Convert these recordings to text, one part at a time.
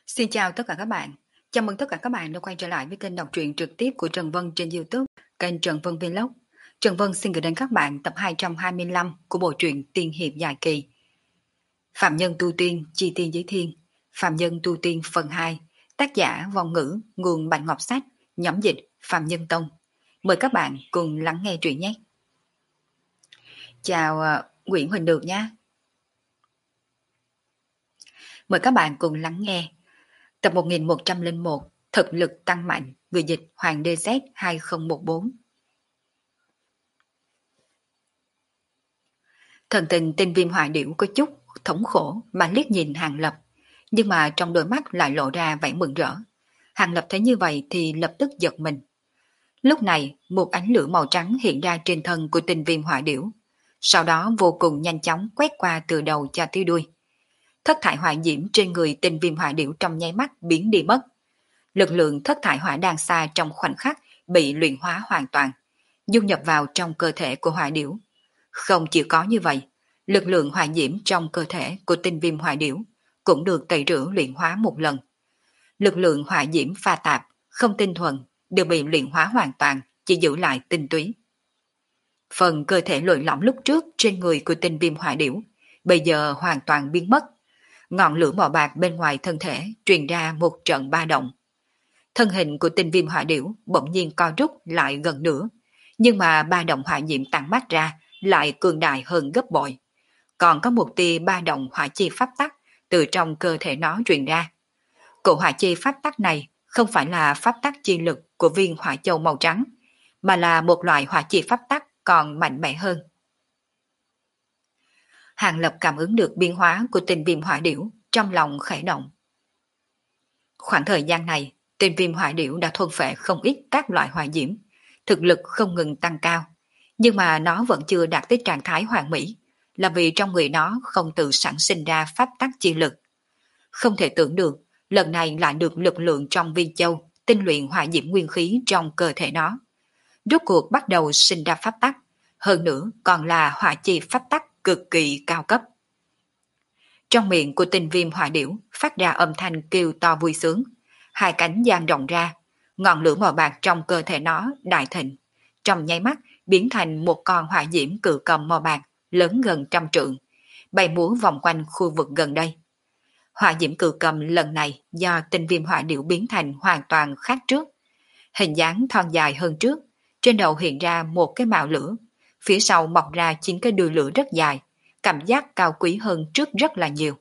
Xin chào tất cả các bạn. Chào mừng tất cả các bạn đã quay trở lại với kênh đọc truyện trực tiếp của Trần Vân trên YouTube, kênh Trần Vân Vlog. Trần Vân xin gửi đến các bạn tập 225 của bộ truyện tiên hiệp dài kỳ Phạm Nhân Tu Tiên, Chi Tiên Giới Thiên, Phạm Nhân Tu Tiên phần 2, tác giả Vong Ngữ, nguồn Bạch Ngọc Sách, nhóm dịch Phạm Nhân Tông. Mời các bạn cùng lắng nghe truyện nhé. Chào Nguyễn Huỳnh Được nhé. Mời các bạn cùng lắng nghe tập 1101, thực lực tăng mạnh, người dịch Hoàng DZ 2014. Thần tình tinh Viêm Hỏa Điểu có chút thống khổ mà liếc nhìn Hàng Lập, nhưng mà trong đôi mắt lại lộ ra vẻ mừng rỡ. Hàng Lập thấy như vậy thì lập tức giật mình. Lúc này, một ánh lửa màu trắng hiện ra trên thân của tinh Viêm Hỏa Điểu, sau đó vô cùng nhanh chóng quét qua từ đầu cho tới đuôi. Thất thải hỏa diễm trên người tinh Viêm Hỏa Điểu trong nháy mắt biến đi mất. Lực lượng thất thải hỏa đan xa trong khoảnh khắc bị luyện hóa hoàn toàn, dung nhập vào trong cơ thể của hỏa điểu. Không chỉ có như vậy, lực lượng hỏa diễm trong cơ thể của tinh Viêm Hỏa Điểu cũng được tẩy rửa luyện hóa một lần. Lực lượng hỏa diễm pha tạp, không tinh thuần, đều bị luyện hóa hoàn toàn, chỉ giữ lại tinh túy. Phần cơ thể lồi lõm lúc trước trên người của tinh Viêm Hỏa Điểu bây giờ hoàn toàn biến mất. Ngọn lửa màu bạc bên ngoài thân thể truyền ra một trận ba động. Thân hình của tinh Viêm Hỏa Điểu bỗng nhiên co rút lại gần nữa, nhưng mà ba động hỏa diễm tản mát ra lại cường đại hơn gấp bội. Còn có một tia ba động hỏa chi pháp tắc từ trong cơ thể nó truyền ra. Cổ hỏa chi pháp tắc này không phải là pháp tắc chi lực của viên hỏa châu màu trắng, mà là một loại hỏa chi pháp tắc còn mạnh mẽ hơn. Hàng Lập cảm ứng được biến hóa của tinh Viêm Hỏa Điểu, trong lòng khẽ động. Khoảng thời gian này, tinh Viêm Hỏa Điểu đã thôn phệ không ít các loại hỏa diễm, thực lực không ngừng tăng cao, nhưng mà nó vẫn chưa đạt tới trạng thái hoàn mỹ, là vì trong người nó không tự sản sinh ra pháp tắc chi lực. Không thể tưởng được, lần này lại được lực lượng trong viên châu tinh luyện hỏa diễm nguyên khí trong cơ thể nó. Rốt cuộc bắt đầu sinh ra pháp tắc, hơn nữa còn là hỏa chi pháp tắc cực kỳ cao cấp. Trong miệng của tinh Viêm Hỏa Điểu phát ra âm thanh kêu to vui sướng, hai cánh dang rộng ra, ngọn lửa màu bạc trong cơ thể nó đại thịnh, trong nháy mắt biến thành một con hỏa diễm cự cầm màu bạc lớn gần 100 trượng, bay múa vòng quanh khu vực gần đây. Hỏa diễm cự cầm lần này do tinh Viêm Hỏa Điểu biến thành hoàn toàn khác trước, hình dáng thon dài hơn trước, trên đầu hiện ra một cái mào lửa, phía sau mọc ra 9 cái đuôi lửa rất dài, cảm giác cao quý hơn trước rất là nhiều.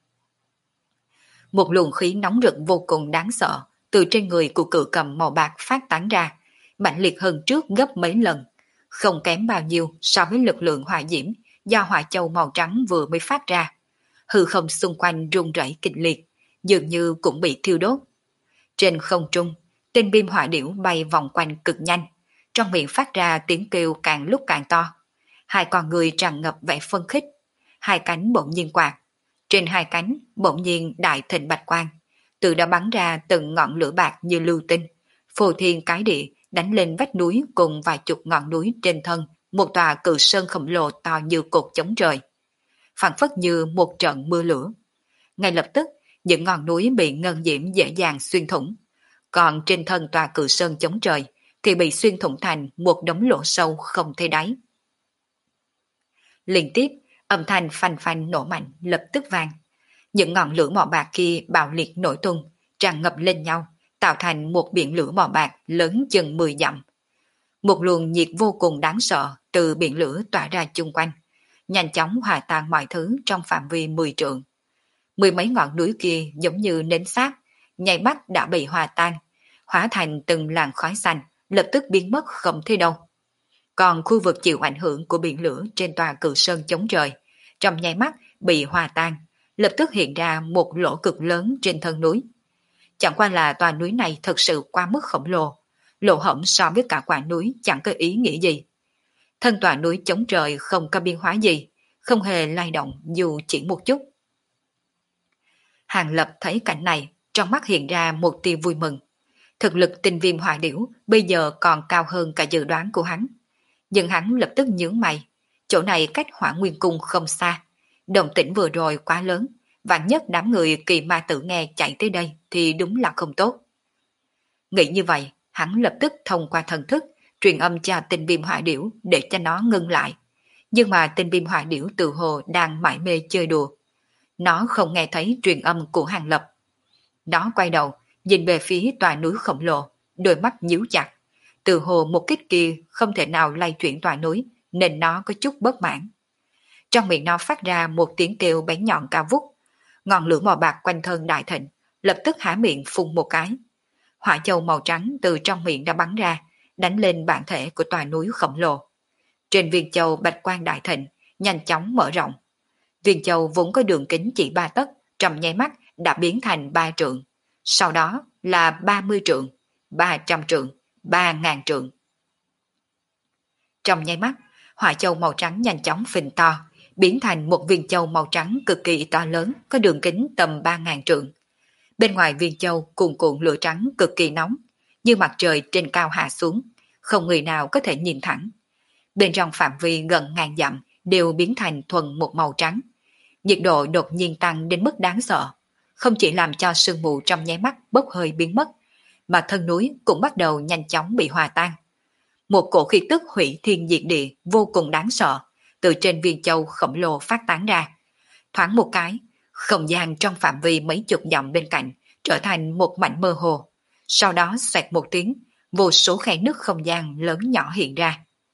Một luồng khí nóng rực vô cùng đáng sợ từ trên người của cự cầm màu bạc phát tán ra, mạnh liệt hơn trước gấp mấy lần, không kém bao nhiêu so với lực lượng hỏa diễm do hỏa châu màu trắng vừa mới phát ra. Hư không xung quanh rung rẩy kịch liệt, dường như cũng bị thiêu đốt. Trên không trung, tinh Viêm Hỏa Điểu bay vòng quanh cực nhanh, trong miệng phát ra tiếng kêu càng lúc càng to. Hai con người tràn ngập vẻ phân khích, hai cánh bỗng nhiên quạt, trên hai cánh bỗng nhiên đại thịnh bạch quang, từ đó bắn ra từng ngọn lửa bạc như lưu tinh, phô thiên cái địa đánh lên vách núi cùng vài chục ngọn núi trên thân một tòa cự sơn khổng lồ to như cột chống trời, phảng phất như một trận mưa lửa. Ngay lập tức, những ngọn núi bị ngân diễm dễ dàng xuyên thủng, còn trên thân tòa cự sơn chống trời thì bị xuyên thủng thành một đống lỗ sâu không thấy đáy. Liên tiếp, âm thanh phanh phanh nổ mạnh lập tức vang. Những ngọn lửa màu bạc kia bạo liệt nổi tung, tràn ngập lên nhau, tạo thành một biển lửa màu bạc lớn chừng 10 dặm. Một luồng nhiệt vô cùng đáng sợ từ biển lửa tỏa ra chung quanh, nhanh chóng hòa tan mọi thứ trong phạm vi 10 trượng. Mười mấy ngọn núi kia giống như nến xác, nháy mắt đã bị hòa tan, hóa thành từng làn khói xanh, lập tức biến mất không thấy đâu. Còn khu vực chịu ảnh hưởng của biển lửa trên tòa cự sơn chống trời, trong nháy mắt bị hòa tan, lập tức hiện ra một lỗ cực lớn trên thân núi. Chẳng qua là tòa núi này thật sự quá mức khổng lồ, lỗ hổng so với cả quả núi chẳng có ý nghĩa gì. Thân tòa núi chống trời không có biến hóa gì, không hề lay động dù chỉ một chút. Hàng Lập thấy cảnh này, trong mắt hiện ra một tia vui mừng. Thực lực tinh Viêm Hỏa Điểu bây giờ còn cao hơn cả dự đoán của hắn. Nhưng hắn lập tức nhướng mày, chỗ này cách Hỏa Nguyên Cung không xa, động tĩnh vừa rồi quá lớn, vạn nhất đám người kỳ ma tử nghe chạy tới đây thì đúng là không tốt. Nghĩ như vậy, hắn lập tức thông qua thần thức, truyền âm cho tinh viêm hỏa điểu để cho nó ngưng lại. Nhưng mà tinh viêm hỏa điểu tự hồ đang mải mê chơi đùa. Nó không nghe thấy truyền âm của Hàng Lập. Nó quay đầu, nhìn về phía tòa núi khổng lồ, đôi mắt nhíu chặt. Từ hồ một kích kia không thể nào lay chuyển tòa núi, nên nó có chút bất mãn. Trong miệng nó phát ra một tiếng kêu bén nhọn cao vút. Ngọn lửa màu bạc quanh thân đại thịnh, lập tức há miệng phun một cái. Hỏa châu màu trắng từ trong miệng đã bắn ra, đánh lên bản thể của tòa núi khổng lồ. Trên viên châu bạch quang đại thịnh, nhanh chóng mở rộng. Viên châu vốn có đường kính chỉ 3 tấc, trong nháy mắt đã biến thành 3 trượng. Sau đó là 30 trượng, 300 trượng, 3.000 trượng. Trong nháy mắt, hỏa châu màu trắng nhanh chóng phình to, biến thành một viên châu màu trắng cực kỳ to lớn, có đường kính tầm 3.000 trượng. Bên ngoài viên châu cuồn cuộn lửa trắng cực kỳ nóng, như mặt trời trên cao hạ xuống, không người nào có thể nhìn thẳng. Bên trong phạm vi gần ngàn dặm đều biến thành thuần một màu trắng. Nhiệt độ đột nhiên tăng đến mức đáng sợ, không chỉ làm cho sương mù trong nháy mắt bốc hơi biến mất, mà thân núi cũng bắt đầu nhanh chóng bị hòa tan. Một cổ khí tức hủy thiên diệt địa vô cùng đáng sợ từ trên viên châu khổng lồ phát tán ra. Thoáng một cái, không gian trong phạm vi mấy chục dặm bên cạnh trở thành một mảnh mơ hồ. Sau đó xoẹt một tiếng, vô số khe nứt không gian lớn nhỏ hiện ra.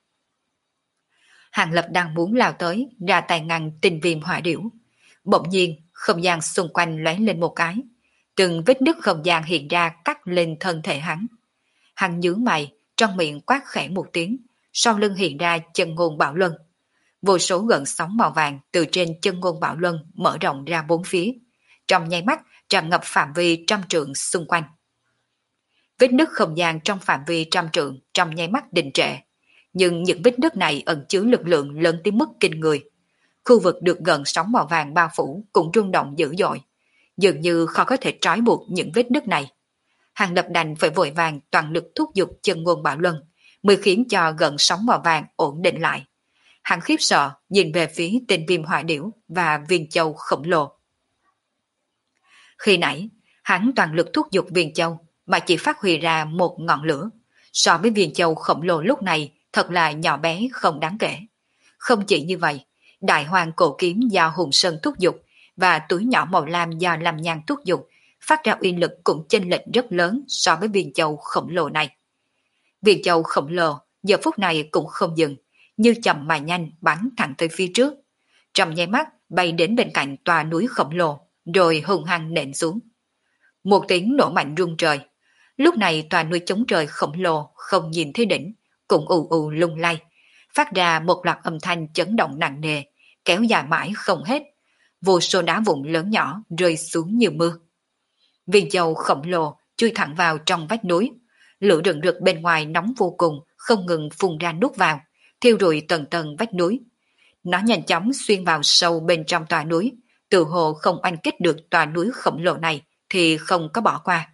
Hàng Lập đang muốn lao tới, ra tay ngăn tinh viêm hỏa điểu. Bỗng nhiên, không gian xung quanh lóe lên một cái. Từng vết nứt không gian hiện ra cắt lên thân thể hắn. Hắn nhướng mày, trong miệng quát khẽ một tiếng, sau lưng hiện ra chân ngôn bảo luân. Vô số gợn sóng màu vàng từ trên chân ngôn bảo luân mở rộng ra bốn phía. Trong nháy mắt, tràn ngập phạm vi trăm trượng xung quanh. Vết nứt không gian trong phạm vi trăm trượng trong nháy mắt đình trệ. Nhưng những vết nứt này ẩn chứa lực lượng lớn tới mức kinh người. Khu vực được gợn sóng màu vàng bao phủ cũng rung động dữ dội. Dường như khó có thể trói buộc những vết nứt này. Hàng Lập đành phải vội vàng toàn lực thúc giục chân ngôn bảo luân, mới khiến cho gợn sóng màu vàng ổn định lại. Hắn khiếp sợ nhìn về phía tên viêm hỏa điểu và viên châu khổng lồ. Khi nãy, hắn toàn lực thúc giục viên châu mà chỉ phát huy ra một ngọn lửa. So với viên châu khổng lồ lúc này thật là nhỏ bé không đáng kể. Không chỉ như vậy, đại hoàng cổ kiếm do Hùng Sơn thúc giục và túi nhỏ màu lam do Lâm Nhan thúc giục phát ra uy lực cũng chênh lệch rất lớn so với viên châu khổng lồ này. Viên châu khổng lồ giờ phút này cũng không dừng, như chậm mà nhanh bắn thẳng tới phía trước. Trong nháy mắt bay đến bên cạnh tòa núi khổng lồ, rồi hung hăng nện xuống. Một tiếng nổ mạnh rung trời. Lúc này tòa núi chống trời khổng lồ không nhìn thấy đỉnh, cũng ù ù lung lay, phát ra một loạt âm thanh chấn động nặng nề, kéo dài mãi không hết. Vô số đá vụn lớn nhỏ rơi xuống như mưa. Viên châu khổng lồ chui thẳng vào trong vách núi. Lửa rừng rực bên ngoài nóng vô cùng, không ngừng phun ra nuốt vào, thiêu rụi tầng tầng vách núi. Nó nhanh chóng xuyên vào sâu bên trong tòa núi, tự hồ không oanh kích được tòa núi khổng lồ này thì không có bỏ qua.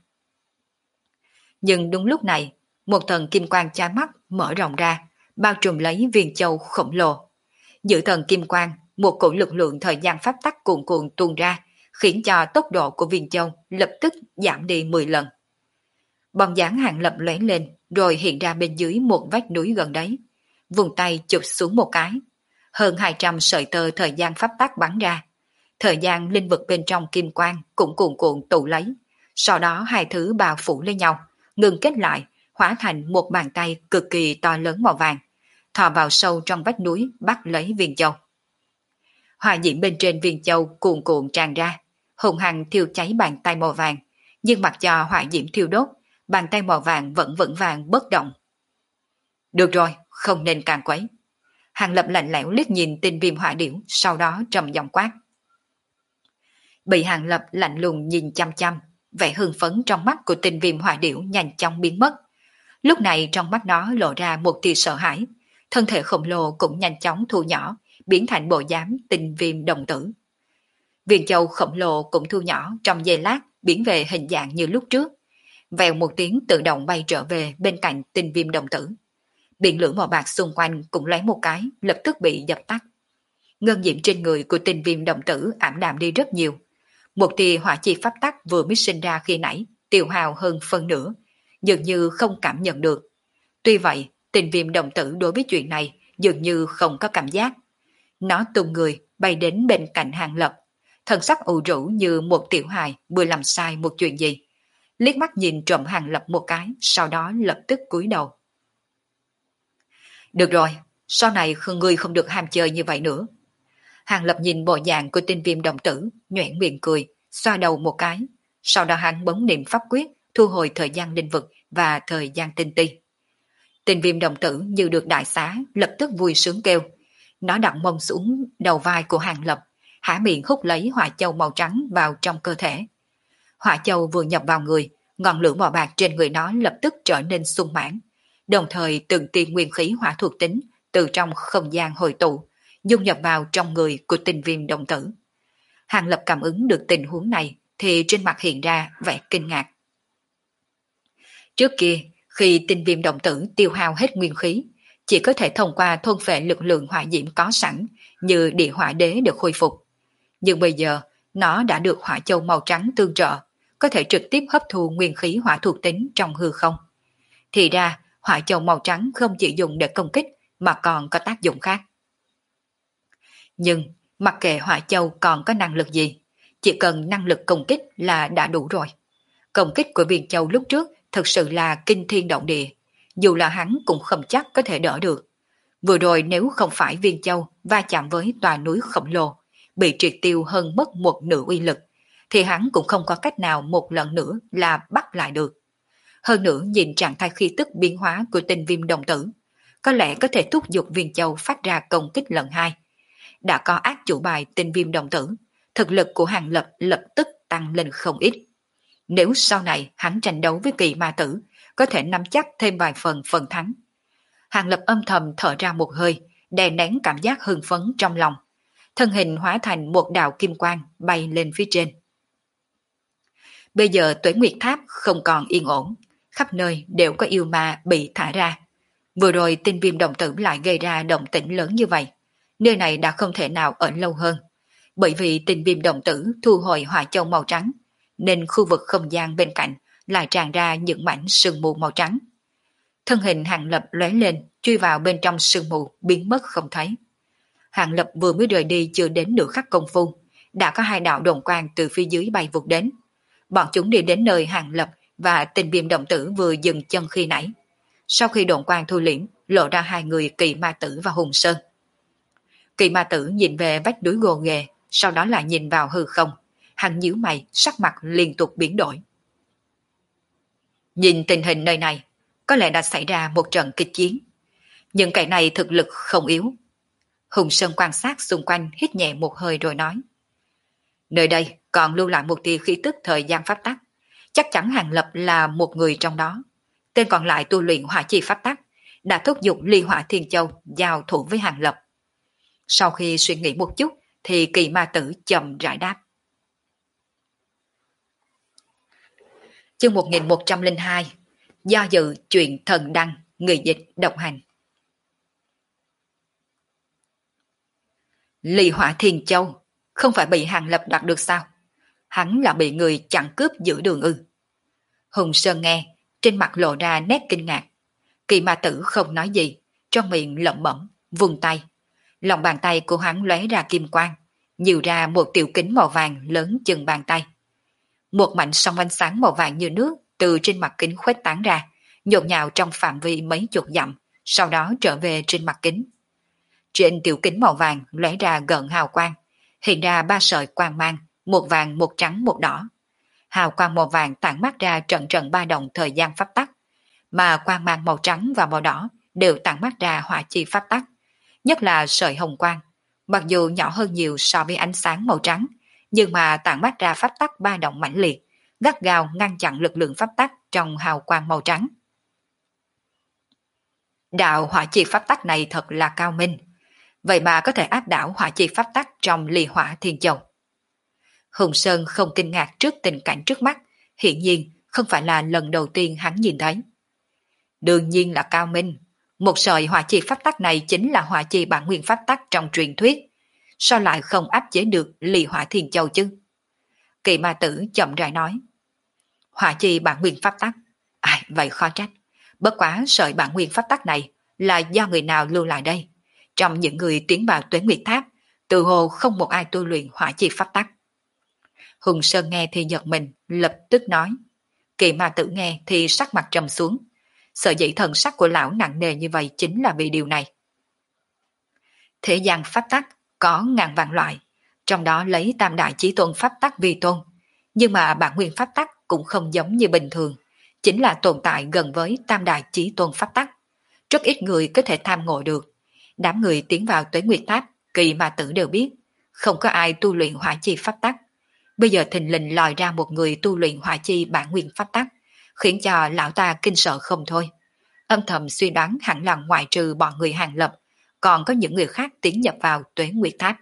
Nhưng đúng lúc này, một tầng kim quang chói mắt mở rộng ra, bao trùm lấy viên châu khổng lồ. Giữa tầng kim quang, một cổ lực lượng thời gian pháp tắc cuồn cuộn tuôn ra, khiến cho tốc độ của viên châu lập tức giảm đi 10 lần. Bóng dáng Hàng Lập lóe lên, rồi hiện ra bên dưới một vách núi gần đấy. Vùng tay chụp xuống một cái. Hơn 200 sợi tơ thời gian pháp tắc bắn ra. Thời gian linh vực bên trong kim quang cũng cuồn cuộn tụ lấy. Sau đó hai thứ bao phủ lên nhau, ngừng kết lại, hóa thành một bàn tay cực kỳ to lớn màu vàng, thò vào sâu trong vách núi bắt lấy viên châu. Hỏa diễm bên trên viên châu cuồn cuộn tràn ra, hùng hăng thiêu cháy bàn tay màu vàng, nhưng mặc cho hỏa diễm thiêu đốt, bàn tay màu vàng vẫn vững vàng bất động. Được rồi, không nên càng quấy. Hàng Lập lạnh lẽo liếc nhìn tinh viêm hỏa điểu, sau đó trầm giọng quát. Bị Hàng Lập lạnh lùng nhìn chăm chăm, vẻ hưng phấn trong mắt của tinh viêm hỏa điểu nhanh chóng biến mất. Lúc này trong mắt nó lộ ra một tia sợ hãi, thân thể khổng lồ cũng nhanh chóng thu nhỏ, biến thành bộ dáng tinh viêm đồng tử. Viên châu khổng lồ cũng thu nhỏ trong giây lát, biến về hình dạng như lúc trước. Vèo một tiếng tự động bay trở về bên cạnh tinh viêm đồng tử. Biển lửa màu bạc xung quanh cũng lấy một cái, lập tức bị dập tắt. Ngân diệm trên người của tinh viêm đồng tử ảm đạm đi rất nhiều. Một tia hỏa chi pháp tắc vừa mới sinh ra khi nãy, tiêu hao hơn phân nửa, dường như không cảm nhận được. Tuy vậy, Tình Viêm đồng tử đối với chuyện này dường như không có cảm giác. Nó tung người bay đến bên cạnh Hàng Lập, thần sắc ủ rũ như một tiểu hài vừa làm sai một chuyện gì. Liếc mắt nhìn trộm Hàng Lập một cái, sau đó lập tức cúi đầu. Được rồi, sau này ngươi không được ham chơi như vậy nữa. Hàng Lập nhìn bộ dạng của Tinh Viêm đồng tử, nhoẻn miệng cười, xoa đầu một cái. Sau đó hắn bấm niệm pháp quyết, thu hồi thời gian linh vực và thời gian tinh ti. Tinh Viêm đồng tử như được đại xá, lập tức vui sướng kêu. Nó đặt mông xuống đầu vai của Hàng Lập, há miệng hút lấy hỏa châu màu trắng vào trong cơ thể. Hỏa châu vừa nhập vào người, ngọn lửa màu bạc trên người nó lập tức trở nên sung mãn, đồng thời từng tia nguyên khí hỏa thuộc tính từ trong không gian hồi tụ, dung nhập vào trong người của Tinh Viêm đồng tử. Hàng Lập cảm ứng được tình huống này thì trên mặt hiện ra vẻ kinh ngạc. Trước kia, khi Tinh Viêm đồng tử tiêu hao hết nguyên khí, chỉ có thể thông qua thôn phệ lực lượng hỏa diễm có sẵn như địa hỏa đế được khôi phục. Nhưng bây giờ, nó đã được hỏa châu màu trắng tương trợ, có thể trực tiếp hấp thu nguyên khí hỏa thuộc tính trong hư không. Thì ra, hỏa châu màu trắng không chỉ dùng để công kích mà còn có tác dụng khác. Nhưng, mặc kệ hỏa châu còn có năng lực gì, chỉ cần năng lực công kích là đã đủ rồi. Công kích của viên châu lúc trước thực sự là kinh thiên động địa, dù là hắn cũng không chắc có thể đỡ được. Vừa rồi nếu không phải viên châu va chạm với tòa núi khổng lồ, bị triệt tiêu hơn mất một nửa uy lực, thì hắn cũng không có cách nào một lần nữa là bắt lại được. Hơn nữa nhìn trạng thái khí tức biến hóa của Tinh Viêm đồng tử, có lẽ có thể thúc giục viên châu phát ra công kích lần hai. Đã có ác chủ bài Tinh Viêm đồng tử, thực lực của Hàng Lập lập tức tăng lên không ít. Nếu sau này hắn tranh đấu với kỳ ma tử, có thể nắm chắc thêm vài phần thắng. Hàng Lập âm thầm thở ra một hơi, đè nén cảm giác hưng phấn trong lòng. Thân hình hóa thành một đạo kim quang bay lên phía trên. Bây giờ Tuế Nguyệt Tháp không còn yên ổn, khắp nơi đều có yêu ma bị thả ra. Vừa rồi Tinh Viêm đồng tử lại gây ra động tĩnh lớn như vậy. Nơi này đã không thể nào ở lâu hơn. Bởi vì Tinh Viêm đồng tử thu hồi hỏa châu màu trắng, nên khu vực không gian bên cạnh lại tràn ra những mảnh sương mù màu trắng. Thân hình Hàng Lập lóe lên, chui vào bên trong sương mù, biến mất không thấy. Hàng Lập vừa mới rời đi chưa đến nửa khắc công phu, đã có hai đạo đồn quang từ phía dưới bay vụt đến. Bọn chúng đi đến nơi Hàng Lập và Tinh Viêm đồng tử vừa dừng chân khi nãy. Sau khi đồn quang thu liễm, lộ ra hai người Kỳ Ma Tử và Hùng Sơn. Kỳ Ma Tử nhìn về vách núi gồ ghề, sau đó lại nhìn vào hư không. Hắn nhíu mày, sắc mặt liên tục biến đổi. Nhìn tình hình nơi này, có lẽ đã xảy ra một trận kịch chiến. Nhưng cái này thực lực không yếu. Hùng Sơn quan sát xung quanh, hít nhẹ một hơi rồi nói. Nơi đây còn lưu lại một tia khí tức thời gian pháp tắc. Chắc chắn Hàng Lập là một người trong đó. Tên còn lại tu luyện hỏa chi pháp tắc, đã thúc giục ly hỏa thiên châu giao thủ với Hàng Lập. Sau khi suy nghĩ một chút, thì Kỳ Ma Tử chậm rãi đáp. Chương 1102. Do dự chuyện thần đăng, người dịch độc hành. Ly hỏa thiên châu không phải bị Hàng Lập đoạt được sao? Hắn là bị người chặn cướp giữa đường ư? Hùng Sơn nghe, trên mặt lộ ra nét kinh ngạc. Kỳ Ma Tử không nói gì, trong miệng lẩm bẩm, vung tay. Lòng bàn tay của hắn lóe ra kim quang, nhiều ra một tiểu kính màu vàng lớn chừng bàn tay. Một mảnh sóng ánh sáng màu vàng như nước từ trên mặt kính khuếch tán ra, nhộn nhạo trong phạm vi mấy chục dặm, sau đó trở về trên mặt kính. Trên tiểu kính màu vàng lóe ra gợn hào quang, hiện ra ba sợi quang mang, một vàng, một trắng, một đỏ. Hào quang màu vàng tản mát ra trận trận ba động thời gian pháp tắc, mà quang mang màu trắng và màu đỏ đều tản mát ra hỏa chi pháp tắc, nhất là sợi hồng quang, mặc dù nhỏ hơn nhiều so với ánh sáng màu trắng, nhưng mà tản mát ra pháp tắc ba động mãnh liệt, gắt gao ngăn chặn lực lượng pháp tắc trong hào quang màu trắng. Đạo hỏa chi pháp tắc này thật là cao minh, vậy mà có thể áp đảo hỏa chi pháp tắc trong ly hỏa thiên châu. Hùng Sơn không kinh ngạc trước tình cảnh trước mắt, hiển nhiên không phải là lần đầu tiên hắn nhìn thấy. Đương nhiên là cao minh, một sợi hỏa chi pháp tắc này chính là hỏa chi bản nguyên pháp tắc trong truyền thuyết, sao lại không áp chế được ly hỏa thiên châu chứ? Kỳ ma tử chậm rãi nói. Hỏa chi bản nguyên pháp tắc. Ai, vậy khó trách. Bất quá sợi bản nguyên pháp tắc này là do người nào lưu lại đây? Trong những người tiến vào Tuế Nguyệt Tháp, tự hồ không một ai tu luyện hỏa chi pháp tắc. Hùng Sơn nghe thì giật mình, lập tức nói. Kỳ ma tử nghe thì sắc mặt trầm xuống. Sợ dĩ thần sắc của lão nặng nề như vậy chính là vì điều này. Thế gian pháp tắc có ngàn vạn loại, trong đó lấy tam đại chí tôn pháp tắc vi tôn. Nhưng mà bản nguyên pháp tắc cũng không giống như bình thường, chính là tồn tại gần với tam đại chí tôn pháp tắc. Rất ít người có thể tham ngộ được. Đám người tiến vào Tuế Nguyệt Tháp, Kỳ ma tử đều biết, không có ai tu luyện hỏa chi pháp tắc. Bây giờ thình lình lòi ra một người tu luyện hỏa chi bản nguyên pháp tắc, khiến cho lão ta kinh sợ không thôi. Âm thầm suy đoán hẳn là ngoại trừ bọn người Hàng Lập, còn có những người khác tiến nhập vào Tuế Nguyệt Tháp.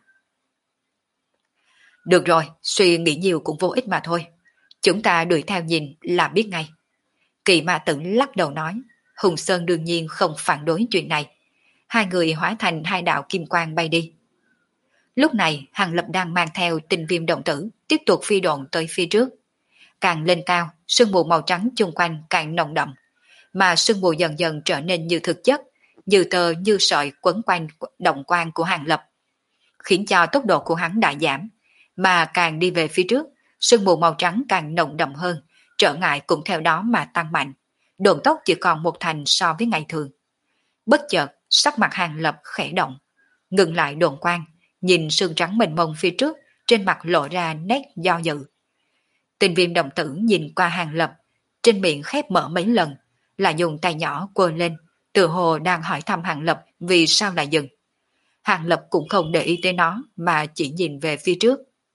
Được rồi, suy nghĩ nhiều cũng vô ích mà thôi. Chúng ta đuổi theo nhìn là biết ngay. Kỳ ma tử lắc đầu nói, Hùng Sơn đương nhiên không phản đối chuyện này. Hai người hóa thành hai đạo kim quang bay đi. Lúc này Hàng Lập đang mang theo Tinh Viêm đồng tử tiếp tục phi độn tới phía trước. Càng lên cao, sương mù màu trắng chung quanh càng nồng đậm, mà sương mù dần dần trở nên như thực chất, như tơ như sợi quấn quanh động quang của Hàng Lập, khiến cho tốc độ của hắn đã giảm, mà càng đi về phía trước, sương mù màu trắng càng nồng đậm hơn, trở ngại cũng theo đó mà tăng mạnh, độn tốc chỉ còn một thành so với ngày thường. Bất chợt, sắc mặt Hàng Lập khẽ động, ngừng lại độn quang, nhìn sương trắng mênh mông phía trước, trên mặt lộ ra nét do dự. Tinh Viêm đồng tử nhìn qua Hàng Lập, trên miệng khép mở mấy lần, là dùng tay nhỏ quơ lên, tự hồ đang hỏi thăm Hàng Lập vì sao lại dừng. Hàng Lập cũng không để ý tới nó mà chỉ nhìn về phía trước.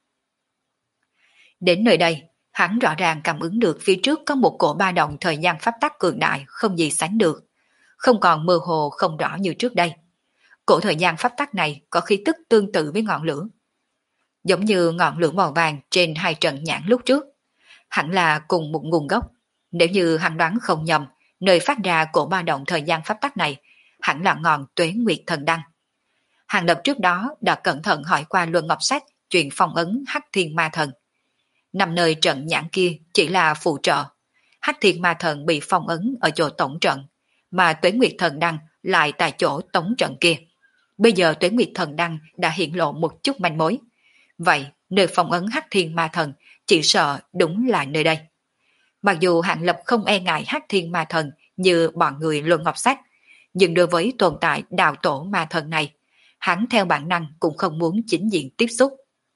Đến nơi đây, hắn rõ ràng cảm ứng được phía trước có một cổ ba động thời gian pháp tắc cường đại không gì sánh được, không còn mơ hồ không rõ như trước đây. Cổ thời gian pháp tắc này có khí tức tương tự với ngọn lửa, giống như ngọn lửa màu vàng trên hai trận nhãn lúc trước, hẳn là cùng một nguồn gốc. Nếu như hắn đoán không nhầm, nơi phát ra cổ ba động thời gian pháp tắc này hẳn là ngọn Tuế Nguyệt Thần Đăng. Hàng Lập trước đó đã cẩn thận hỏi qua Luân Ngọc Sách chuyện phong ấn Hắc Thiên Ma Thần. Nằm nơi trận nhãn kia chỉ là phụ trợ. Hắc Thiên Ma Thần bị phong ấn ở chỗ tổng trận, mà Tuế Nguyệt Thần Đăng lại tại chỗ tổng trận kia. Bây giờ Tuế Nguyệt Thần Đăng đã hiện lộ một chút manh mối. Vậy, nơi phong ấn Hắc Thiên Ma Thần chỉ sợ đúng là nơi đây. Mặc dù Hàng Lập không e ngại Hắc Thiên Ma Thần như bọn người Luân Ngọc Sách, nhưng đối với tồn tại đạo tổ ma thần này, hắn theo bản năng cũng không muốn chính diện tiếp xúc.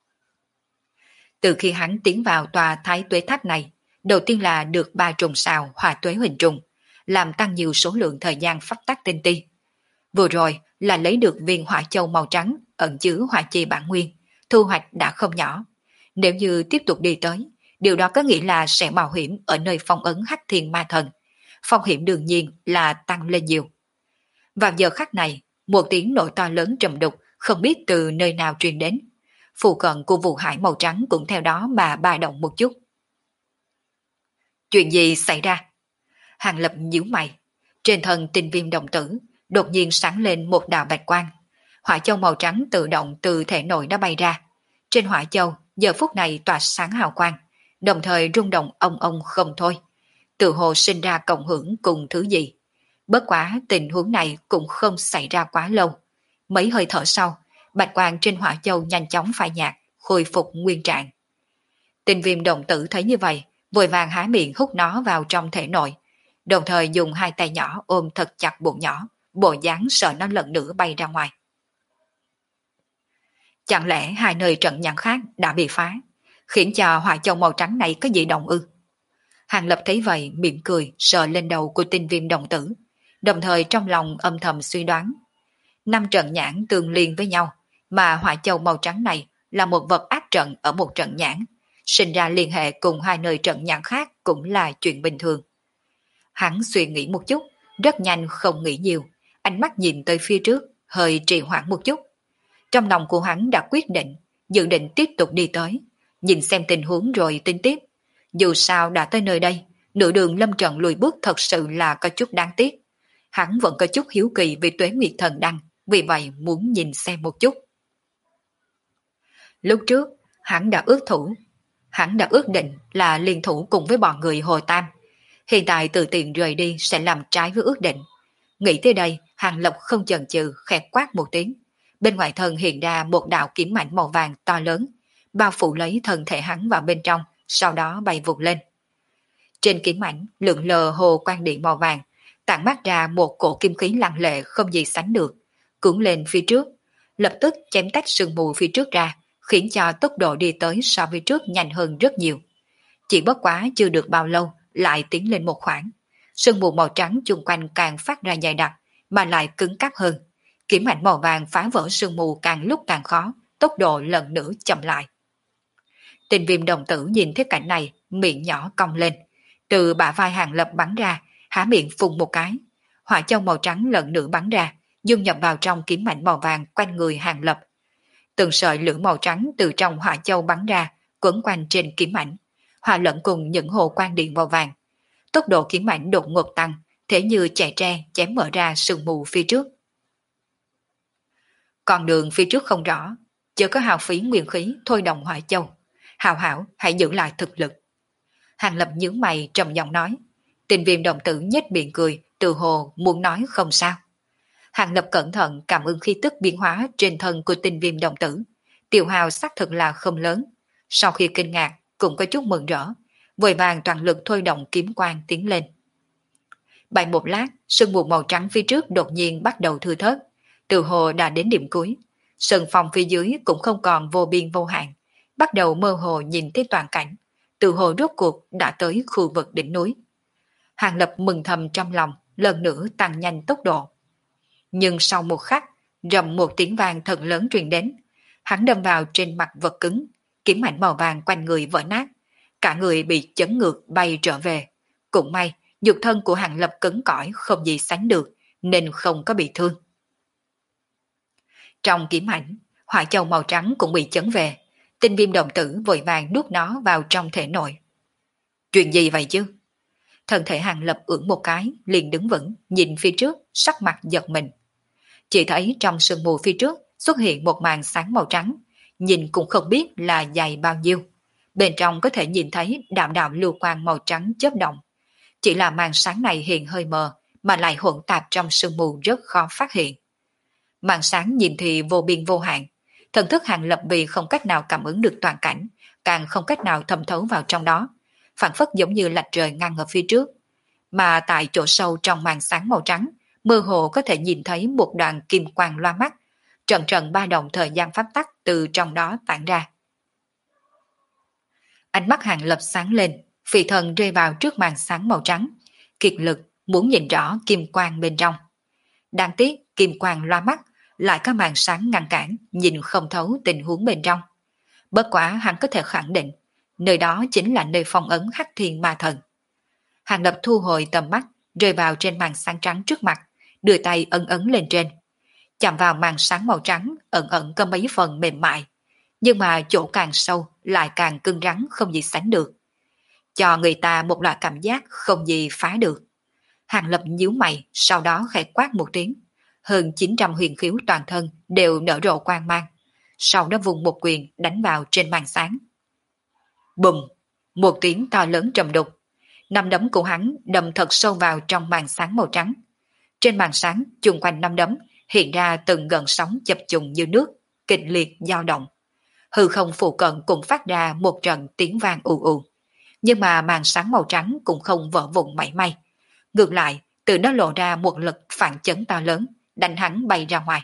Từ khi hắn tiến vào tòa Thái Tuế Tháp này, đầu tiên là được 3 trùng sao hỏa tuế huỳnh trùng, làm tăng nhiều số lượng thời gian pháp tắc tinh ti. Vừa rồi là lấy được viên hỏa châu màu trắng ẩn chứa hỏa chi bản nguyên, thu hoạch đã không nhỏ. Nếu như tiếp tục đi tới, điều đó có nghĩa là sẽ mạo hiểm ở nơi phong ấn Hắc Thiên Ma Thần. Phong hiểm đương nhiên là tăng lên nhiều. Vào giờ khắc này, một tiếng nổ to lớn trầm đục không biết từ nơi nào truyền đến. Phụ cận của vụ hải màu trắng cũng theo đó mà ba động một chút. Chuyện gì xảy ra? Hàng Lập nhíu mày. Trên thân Tinh Viêm đồng tử đột nhiên sáng lên một đạo bạch quang. Hỏa châu màu trắng tự động từ thể nội đã bay ra. Trên hỏa châu giờ phút này tỏa sáng hào quang, đồng thời rung động ông không thôi. Tự hồ sinh ra cộng hưởng cùng thứ gì. Bất quá tình huống này cũng không xảy ra quá lâu. Mấy hơi thở sau, bạch quang trên hỏa châu nhanh chóng phai nhạt, khôi phục nguyên trạng. Tinh Viêm đồng tử thấy như vậy, vội vàng há miệng hút nó vào trong thể nội, đồng thời dùng hai tay nhỏ ôm thật chặt bụng nhỏ, bộ dáng sợ nó lần nữa bay ra ngoài. Chẳng lẽ hai nơi trận nhãn khác đã bị phá, khiến cho hỏa châu màu trắng này có gì động ư? Hàng Lập thấy vậy mỉm cười sờ lên đầu của Tinh Viêm đồng tử, đồng thời trong lòng âm thầm suy đoán. 5 trận nhãn tương liên với nhau, mà hỏa châu màu trắng này là một vật áp trận ở một trận nhãn, sinh ra liên hệ cùng hai nơi trận nhãn khác cũng là chuyện bình thường. Hắn suy nghĩ một chút, rất nhanh không nghĩ nhiều, ánh mắt nhìn tới phía trước, hơi trì hoãn một chút. Trong lòng của hắn đã quyết định, dự định tiếp tục đi tới, nhìn xem tình huống rồi tính tiếp. Dù sao đã tới nơi đây, nửa đường lâm trận lùi bước thật sự là có chút đáng tiếc. Hắn vẫn có chút hiếu kỳ về Tuế Nguyệt Thần Đăng, vì vậy muốn nhìn xem một chút. Lúc trước, hắn đã ước thủ, Hắn đã ước định là liên thủ cùng với bọn người Hồ Tam. Hiện tại tự tiện rời đi sẽ làm trái với ước định. Nghĩ tới đây, Hàng Lập không chần chừ khẽ quát một tiếng. Bên ngoài thân hiện ra một đạo kiếm mảnh màu vàng to lớn, bao phủ lấy thân thể hắn vào bên trong, sau đó bay vụt lên. Trên kiếm mảnh lượn lờ hồ quang điện màu vàng, tản mát ra một cổ kim khí lăng lệ không gì sánh được, cuốn lên phía trước, lập tức chém tách sương mù phía trước ra, khiến cho tốc độ đi tới so với trước nhanh hơn rất nhiều. Chỉ bất quá chưa được bao lâu, lại tiến lên một khoảng. Sương mù màu trắng chung quanh càng phát ra dày đặc, mà lại cứng cáp hơn. Kiếm ảnh màu vàng phá vỡ sương mù càng lúc càng khó, tốc độ lần nữa chậm lại. Tình Viêm đồng tử nhìn thấy cảnh này, miệng nhỏ cong lên, từ bả vai Hàng Lập bắn ra, há miệng phun một cái. Hỏa châu màu trắng lần nữa bắn ra, dung nhập vào trong kiếm ảnh màu vàng quanh người Hàng Lập. Từng sợi lửa màu trắng từ trong hỏa châu bắn ra, quấn quanh trên kiếm ảnh, hòa lẫn cùng những hồ quang điện màu vàng. Tốc độ kiếm ảnh đột ngột tăng, thế như chạy tre chém mở ra sương mù phía trước. Con đường phía trước không rõ, chưa có hao phí nguyên khí thôi động hỏa châu. Hào hảo hãy giữ lại thực lực. Hàng Lập nhướng mày trầm giọng nói. Tình Viêm đồng tử nhếch miệng cười, từ hồ muốn nói không sao. Hàng Lập cẩn thận cảm ứng khí tức biến hóa trên thân của Tình Viêm đồng tử. Tiêu hào xác thực là không lớn. Sau khi kinh ngạc cũng có chút mừng rỡ, vội vàng toàn lực thôi động kiếm quang tiến lên. Bay một lát, sương mù màu trắng phía trước đột nhiên bắt đầu thưa thớt, từ hồ đã đến điểm cuối. Sân phòng phía dưới cũng không còn vô biên vô hạn, bắt đầu mơ hồ nhìn thấy toàn cảnh. Từ hồ rốt cuộc đã tới khu vực đỉnh núi. Hàng Lập mừng thầm trong lòng, lần nữa tăng nhanh tốc độ. Nhưng sau một khắc, rầm một tiếng vang thật lớn truyền đến. Hắn đâm vào trên mặt vật cứng, kiếm ảnh màu vàng quanh người vỡ nát. Cả người bị chấn ngược bay trở về. Cũng may, nhục thân của Hàng Lập cứng cỏi không gì sánh được, nên không có bị thương. Trong kiếm ảnh, hỏa châu màu trắng cũng bị chấn về. Tinh Viêm đồng tử vội vàng nuốt nó vào trong thể nội. Chuyện gì vậy chứ? Thân thể Hàng Lập ưỡn một cái, liền đứng vững, nhìn phía trước, sắc mặt giật mình. Chỉ thấy trong sương mù phía trước xuất hiện một màn sáng màu trắng, nhìn cũng không biết là dài bao nhiêu. Bên trong có thể nhìn thấy đạo đạo lưu quang màu trắng chớp động. Chỉ là màn sáng này hiện hơi mờ, mà lại hỗn tạp trong sương mù rất khó phát hiện. Màn sáng nhìn thì vô biên vô hạn, thần thức Hàng Lập vì không cách nào cảm ứng được toàn cảnh, càng không cách nào thẩm thấu vào trong đó, phản phất giống như lạch trời ngang ở phía trước. Mà tại chỗ sâu trong màn sáng màu trắng, mơ hồ có thể nhìn thấy một đoàn kim quang loa mắt, trận trận ba động thời gian pháp tắc từ trong đó tản ra. Ánh mắt Hàng Lập sáng lên, phi thần rơi vào trước màn sáng màu trắng, kiệt lực muốn nhìn rõ kim quang bên trong. Đáng tiếc kim quang loa mắt, lại có màn sáng ngăn cản, nhìn không thấu tình huống bên trong. Bất quá hắn có thể khẳng định, nơi đó chính là nơi phong ấn Hắc Thiên Ma Thần. Hàng Lập thu hồi tầm mắt, rơi vào trên màn sáng trắng trước mặt, đưa tay ấn ấn lên trên. Chạm vào màn sáng màu trắng, ẩn ẩn có mấy phần mềm mại, nhưng mà chỗ càng sâu lại càng cứng rắn không gì sánh được. Cho người ta một loại cảm giác không gì phá được. Hàng Lập nhíu mày, sau đó khẽ quát một tiếng. Hơn 900 huyền khiếu toàn thân đều nở rộ quang mang. Sau đó vùng một quyền đánh vào trên màn sáng. Bùm! Một tiếng to lớn trầm đục. Năm đấm của hắn đâm thật sâu vào trong màn sáng màu trắng. Trên màn sáng chung quanh năm đấm hiện ra từng gợn sóng chập trùng như nước, kịch liệt dao động. Hư không phụ cận cũng phát ra một trận tiếng vang ù ù. Nhưng mà màn sáng màu trắng cũng không vỡ vụn mảy may. Ngược lại, từ nó lộ ra một lực phản chấn to lớn, đánh hắn bay ra ngoài.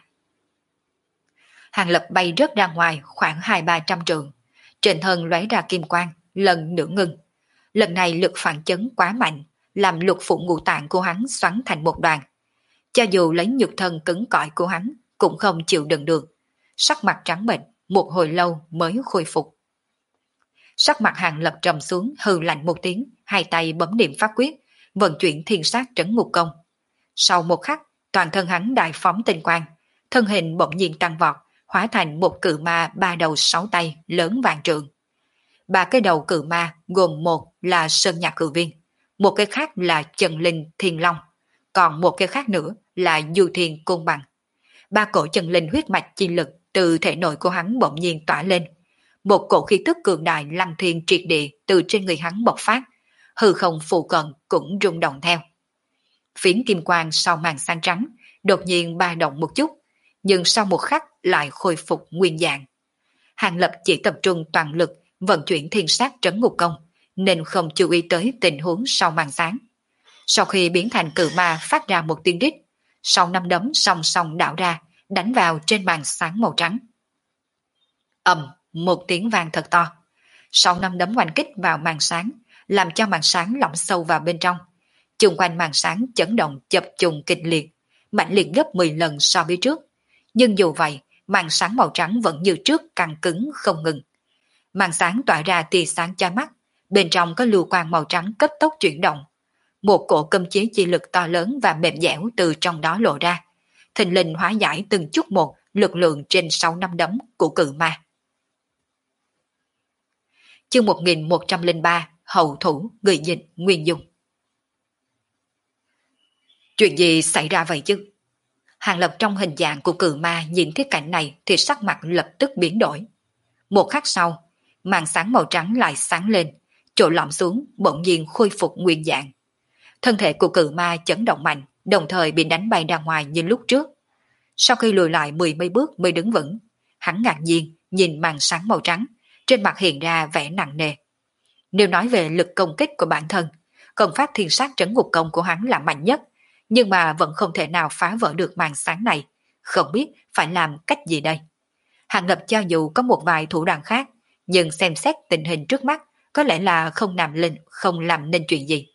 Hàng Lập bay rớt ra ngoài khoảng 200-300 trượng. Trên thân lóe ra kim quang, lần nữa ngưng. Lần này lực phản chấn quá mạnh, làm lục phủ ngũ tạng của hắn xoắn thành một đoàn. Cho dù lấy nhục thân cứng cỏi của hắn, cũng không chịu đựng được. Sắc mặt trắng bệch, một hồi lâu mới khôi phục. Sắc mặt Hàng Lập trầm xuống, hừ lạnh một tiếng, hai tay bấm niệm pháp quyết, vận chuyển thiên sát trấn ngục công. Sau một khắc, toàn thân hắn đại phóng tinh quang, thân hình bỗng nhiên tăng vọt, hóa thành một cự ma 3 đầu 6 tay lớn vạn trượng. 3 cái đầu cự ma gồm một là Sơn Nhạc Cự Viên, một cái khác là Chân Linh Thiên Long, còn một cái khác nữa là Du Thiên Côn Bằng. 3 cổ chân linh huyết mạch chi lực từ thể nội của hắn bỗng nhiên tỏa lên. một cổ khí tức cường đại lăng thiên triệt địa từ trên người hắn bộc phát, hư không phụ cận cũng rung động theo. Phiến kim quang sau màn sáng trắng đột nhiên ba động một chút, nhưng sau một khắc lại khôi phục nguyên dạng. Hàng Lập chỉ tập trung toàn lực vận chuyển thiên sát trấn ngục công, nên không chú ý tới tình huống sau màn sáng. Sau khi biến thành cự ma phát ra một tiếng rít, sau năm đấm song song đảo ra, đánh vào trên màn sáng màu trắng. Ầm, một tiếng vang thật to. Sau năm đấm oanh kích vào màn sáng, làm cho màn sáng lõm sâu vào bên trong. Chung quanh màn sáng chấn động chập trùng kịch liệt, mạnh liệt gấp 10 lần so với trước. Nhưng dù vậy, màn sáng màu trắng vẫn như trước căng cứng không ngừng. Màn sáng tỏa ra tia sáng chói mắt, bên trong có lưu quang màu trắng cấp tốc chuyển động. Một cổ cấm chế chi lực to lớn và mềm dẻo từ trong đó lộ ra, thình lình hóa giải từng chút một lực lượng trên 6 năm đấm của cự ma. Chương 1103, hậu thủ người dịch Nguyên Dung. Chuyện gì xảy ra vậy chứ? Hàng Lập trong hình dạng của cự ma nhìn thấy cảnh này thì sắc mặt lập tức biến đổi. Một khắc sau, màn sáng màu trắng lại sáng lên, chỗ lõm xuống bỗng nhiên khôi phục nguyên dạng. Thân thể của cự ma chấn động mạnh, đồng thời bị đánh bay ra ngoài như lúc trước. Sau khi lùi lại 10 mấy bước mới đứng vững, hắn ngạc nhiên nhìn màn sáng màu trắng, trên mặt hiện ra vẻ nặng nề. Nếu nói về lực công kích của bản thân, công pháp thiên sát trấn ngục công của hắn là mạnh nhất, nhưng mà vẫn không thể nào phá vỡ được màn sáng này, không biết phải làm cách gì đây. Hàng Lập cho dù có một vài thủ đoạn khác, nhưng xem xét tình hình trước mắt, có lẽ là không làm nên chuyện gì.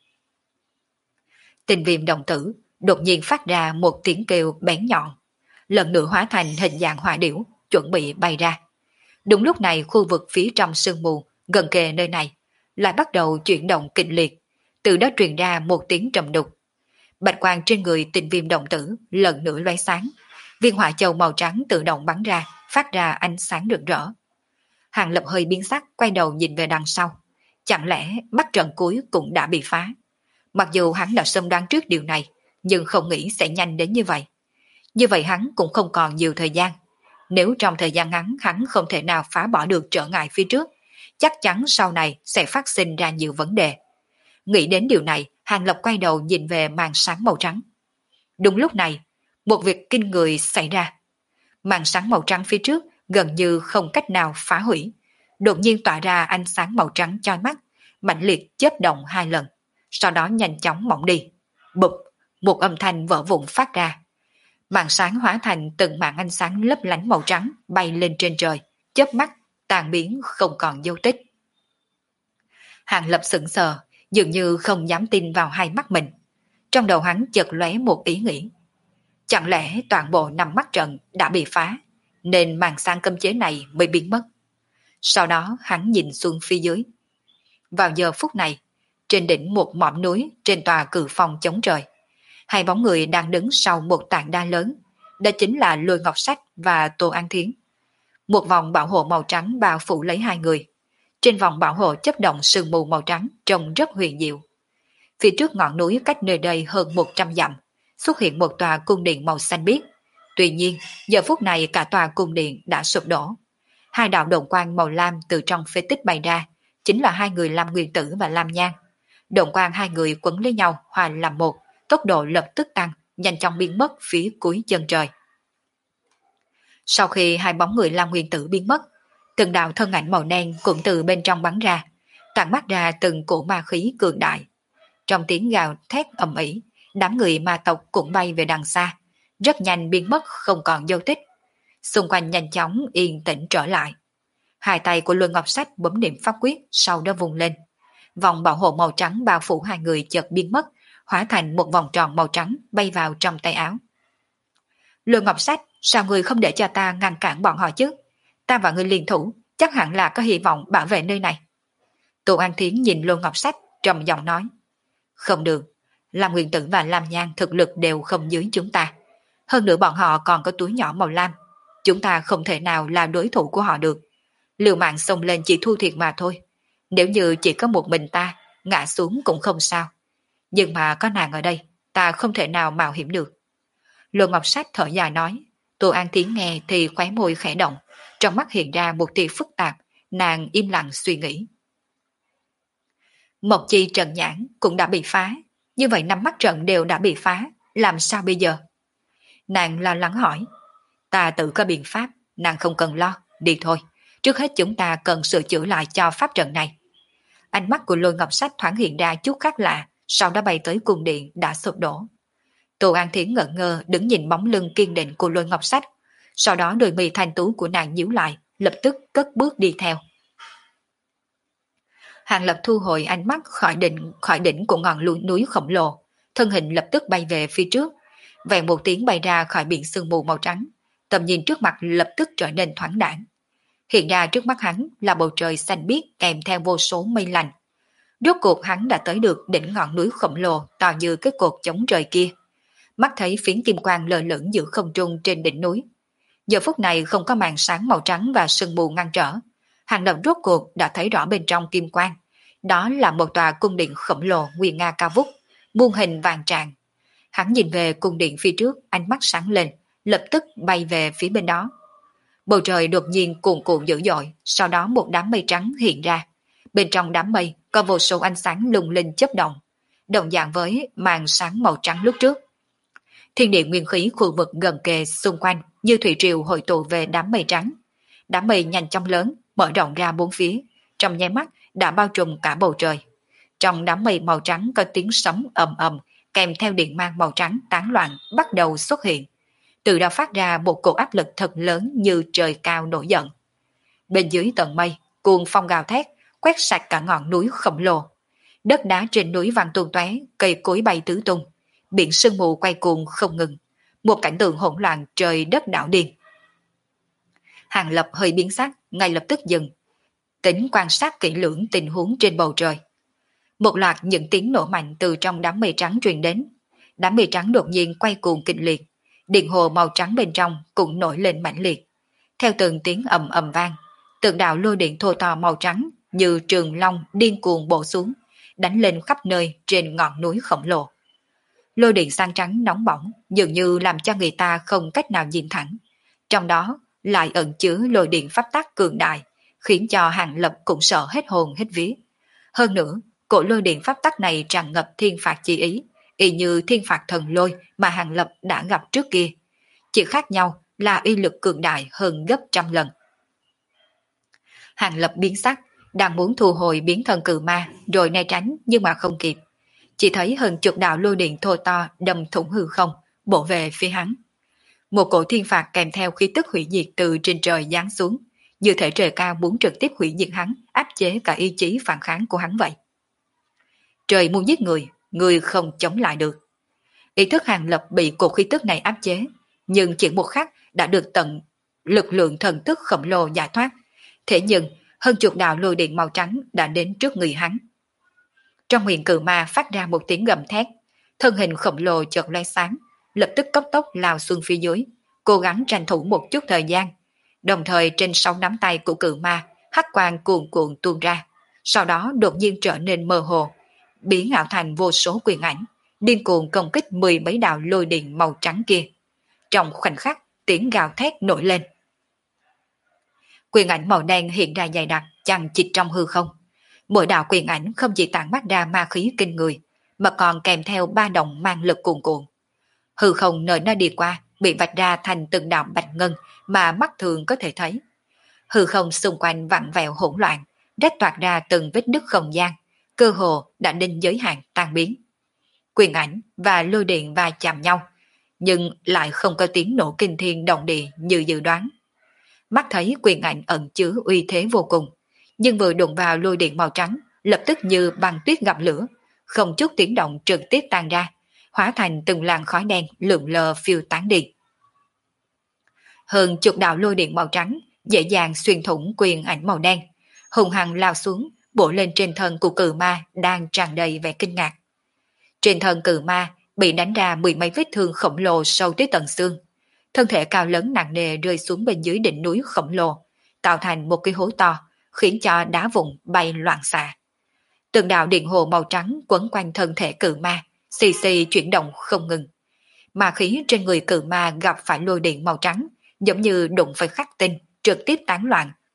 Tình viêm đồng tử đột nhiên phát ra một tiếng kêu bén nhọn, lần nữa hóa thành hình dạng hỏa điểu, chuẩn bị bay ra. Đúng lúc này khu vực phía trong sương mù gần kề nơi này lại bắt đầu chuyển động kịch liệt, từ đó truyền ra một tiếng trầm đục. Bạch quang trên người tình viêm đồng tử lần nữa lóe sáng, viên hỏa châu màu trắng tự động bắn ra, phát ra ánh sáng rực rỡ. Hàng Lập hơi biến sắc, quay đầu nhìn về đằng sau. Chẳng lẽ mắt trận cuối cũng đã bị phá? Mặc dù hắn đã sớm đoán trước điều này, nhưng không nghĩ sẽ nhanh đến như vậy. Như vậy hắn cũng không còn nhiều thời gian. Nếu trong thời gian ngắn hắn không thể nào phá bỏ được trở ngại phía trước, chắc chắn sau này sẽ phát sinh ra nhiều vấn đề. Nghĩ đến điều này, Hàng Lập quay đầu nhìn về màn sáng màu trắng. Đúng lúc này, một việc kinh người xảy ra. Màn sáng màu trắng phía trước gần như không cách nào phá hủy, đột nhiên tỏa ra ánh sáng màu trắng chói mắt, mạnh liệt chớp động 2 lần, sau đó nhanh chóng mỏng đi. Bụp, một âm thanh vỡ vụn phát ra. Màn sáng hóa thành từng màn ánh sáng lấp lánh màu trắng bay lên trên trời, chớp mắt tan biến không còn dấu tích. Hàng Lập sững sờ, dường như không dám tin vào hai mắt mình. Trong đầu hắn chợt lóe một ý nghĩ. Chẳng lẽ toàn bộ 5 mắt trận đã bị phá, nên màn sáng cấm chế này mới biến mất. Sau đó hắn nhìn xuống phía dưới. Vào giờ phút này, trên đỉnh một mỏm núi trên tòa cự phong chống trời, hai bóng người đang đứng sau một tảng đá lớn, đó chính là Lôi Ngọc Sách và Tô An Thiến. Một vòng bảo hộ màu trắng bao phủ lấy hai người. Trên vòng bảo hộ chấp động sương mù màu trắng trông rất huyền diệu. Phía trước ngọn núi cách nơi đây hơn 100 dặm, xuất hiện một tòa cung điện màu xanh biếc. Tuy nhiên, giờ phút này cả tòa cung điện đã sụp đổ. Hai đạo độn quang màu lam từ trong phế tích bay ra, chính là hai người Lam Nguyên Tử và Lam Nhan. Độn quang hai người quấn lấy nhau hòa làm một, tốc độ lập tức tăng, nhanh chóng biến mất phía cuối chân trời. Sau khi hai bóng người Lam Nguyên Tử biến mất, từng đạo thân ảnh màu đen cũng từ bên trong bắn ra, tản mắt ra từng cổ ma khí cường đại. Trong tiếng gào thét ầm ĩ, đám người ma tộc cũng bay về đằng xa, rất nhanh biến mất không còn dấu tích. Xung quanh nhanh chóng yên tĩnh trở lại. Hai tay của Lôi Ngọc Sách bấm niệm pháp quyết, sau đó vùng lên. Vòng bảo hộ màu trắng bao phủ hai người chợt biến mất, hóa thành một vòng tròn màu trắng bay vào trong tay áo. Lôi Ngọc Sách, sao người không để cho ta ngăn cản bọn họ chứ? Ta và người liên thủ, chắc hẳn là có hy vọng bảo vệ nơi này. Tô An Thiến nhìn Lôi Ngọc Sách, trầm giọng nói. Không được, Lam Nguyên Tử và Lam Nhan thực lực đều không dưới chúng ta. Hơn nữa bọn họ còn có túi nhỏ màu lam. Chúng ta không thể nào là đối thủ của họ được. Liều mạng xông lên chỉ thua thiệt mà thôi. Nếu như chỉ có một mình ta, ngã xuống cũng không sao. Nhưng mà có nàng ở đây, ta không thể nào mạo hiểm được. Lôi Ngọc Sách thở dài nói. Tô An Thiến nghe thì khóe môi khẽ động, trong mắt hiện ra một tia phức tạp, nàng im lặng suy nghĩ. Một chi trận nhãn cũng đã bị phá, như vậy 5 mắt trận đều đã bị phá, làm sao bây giờ? Nàng lo lắng hỏi. Ta tự có biện pháp, nàng không cần lo, đi thôi. Trước hết chúng ta cần sửa chữa lại cho pháp trận này. Ánh mắt của Lôi Ngọc Sách thoáng hiện ra chút khác lạ, sau đó bay tới cung điện đã sụp đổ. Tô An Thiến ngỡ ngơ đứng nhìn bóng lưng kiên định của Lôi Ngọc Sách, sau đó đôi mi thanh tú của nàng nhíu lại, lập tức cất bước đi theo. Hàng Lập thu hồi ánh mắt khỏi đỉnh của ngọn núi khổng lồ, thân hình lập tức bay về phía trước, vèn một tiếng bay ra khỏi biển sương mù màu trắng, tầm nhìn trước mặt lập tức trở nên thoáng đãng. Hiện ra trước mắt hắn là bầu trời xanh biếc kèm theo vô số mây lành. Rốt cuộc hắn đã tới được đỉnh ngọn núi khổng lồ to như cái cột chống trời kia. Mắt thấy phiến kim quang lơ lửng giữa không trung trên đỉnh núi. Giờ phút này không có màn sáng màu trắng và sương mù ngăn trở. Hàng Lập rốt cuộc đã thấy rõ bên trong kim quang. Đó là một tòa cung điện khổng lồ nguy nga cao vút, muôn hình vàng tràng. Hắn nhìn về cung điện phía trước, ánh mắt sáng lên, lập tức bay về phía bên đó. Bầu trời đột nhiên cuồn cuộn dữ dội, sau đó một đám mây trắng hiện ra. Bên trong đám mây có vô số ánh sáng lung linh chớp động, đồng dạng với màn sáng màu trắng lúc trước. Thiên địa nguyên khí khu vực gần kề xung quanh như thủy triều hội tụ về đám mây trắng. Đám mây nhanh chóng lớn, mở rộng ra bốn phía, trong nháy mắt đã bao trùm cả bầu trời. Trong đám mây màu trắng có tiếng sấm ầm ầm, kèm theo điện mang màu trắng tán loạn bắt đầu xuất hiện. Từ đó phát ra một cỗ áp lực thật lớn như trời cao nổi giận. Bên dưới tầng mây, cuồng phong gào thét, quét sạch cả ngọn núi khổng lồ. Đất đá trên núi văng tung tóe, cây cối bay tứ tung, biển sương mù quay cuồng không ngừng, một cảnh tượng hỗn loạn trời đất đảo điên. Hàng Lập hơi biến sắc, ngay lập tức dừng, tính quan sát kỹ lưỡng tình huống trên bầu trời. Một loạt những tiếng nổ mạnh từ trong đám mây trắng truyền đến. Đám mây trắng đột nhiên quay cuồng kịch liệt, điện hồ màu trắng bên trong cũng nổi lên mãnh liệt. Theo từng tiếng ầm ầm vang, từng đạo lôi điện thô to màu trắng như trường long điên cuồng bổ xuống, đánh lên khắp nơi trên ngọn núi khổng lồ. Lôi điện sang trắng nóng bỏng, dường như làm cho người ta không cách nào nhìn thẳng. Trong đó lại ẩn chứa lôi điện pháp tắc cường đại, khiến cho Hàng Lập cũng sợ hết hồn hết vía. Hơn nữa, cỗ lôi điện pháp tắc này tràn ngập thiên phạt chi ý, y như thiên phạt thần lôi mà Hàng Lập đã gặp trước kia. Chỉ khác nhau là uy lực cường đại hơn gấp trăm lần. Hàng Lập biến sắc, đang muốn thu hồi biến thần cự ma rồi né tránh nhưng mà không kịp. Chỉ thấy hơn chục đạo lôi điện thô to đâm thủng hư không, bổ về phía hắn. Một cỗ thiên phạt kèm theo khí tức hủy diệt từ trên trời giáng xuống, như thể trời cao muốn trực tiếp hủy diệt hắn, áp chế cả ý chí phản kháng của hắn vậy. Trời muốn giết người, người không chống lại được. Ý thức Hàng Lập bị cỗ khí tức này áp chế, nhưng chỉ một khắc đã được tận lực lượng thần thức khổng lồ giải thoát. Thế nhưng, hơn chục đạo lôi điện màu trắng đã đến trước người hắn. Trong miệng cự ma phát ra một tiếng gầm thét, thân hình khổng lồ chợt lóe sáng, lập tức cấp tốc lao xuống phía dưới, cố gắng tranh thủ một chút thời gian. Đồng thời trên 6 nắm tay của cự ma, hắc quang cuồn cuộn tuôn ra, sau đó đột nhiên trở nên mơ hồ, biến ảo thành vô số quyền ảnh, điên cuồng công kích 10 mấy đạo lôi điện màu trắng kia. Trong khoảnh khắc, tiếng gào thét nổi lên. Quyền ảnh màu đen hiện ra dày đặc, chằng chịt trong hư không. Mỗi đạo quyền ảnh không chỉ tản mát ra ma khí kinh người, mà còn kèm theo ba động mang lực cuồn cuộn. Hư không nơi nó đi qua bị vạch ra thành từng đạo bạch ngân mà mắt thường có thể thấy. Hư không xung quanh vặn vẹo hỗn loạn, rách toạc ra từng vết nứt không gian, cơ hồ đã đến giới hạn tan biến. Quyền ảnh và lôi điện va chạm nhau, nhưng lại không có tiếng nổ kinh thiên động địa như dự đoán. Mắt thấy quyền ảnh ẩn chứa uy thế vô cùng, nhưng vừa đụng vào lôi điện màu trắng, lập tức như băng tuyết gặp lửa, không chút tiếng động trực tiếp tan ra, hóa thành từng làn khói đen lượn lờ phiêu tán đi. Hơn chục đạo lôi điện màu trắng dễ dàng xuyên thủng quyền ảnh màu đen, hùng hăng lao xuống, bổ lên trên thân của cự ma đang tràn đầy vẻ kinh ngạc. Trên thân cự ma bị đánh ra 10 mấy vết thương khổng lồ sâu tới tận xương, thân thể cao lớn nặng nề rơi xuống bên dưới đỉnh núi khổng lồ, tạo thành một cái hố to, khiến cho đá vụn bay loạn xạ. Từng đạo điện hồ màu trắng quấn quanh thân thể cự ma, xì xì chuyển động không ngừng. Ma khí trên người cự ma gặp phải lôi điện màu trắng, giống như đụng phải khắc tinh, trực tiếp tán loạn,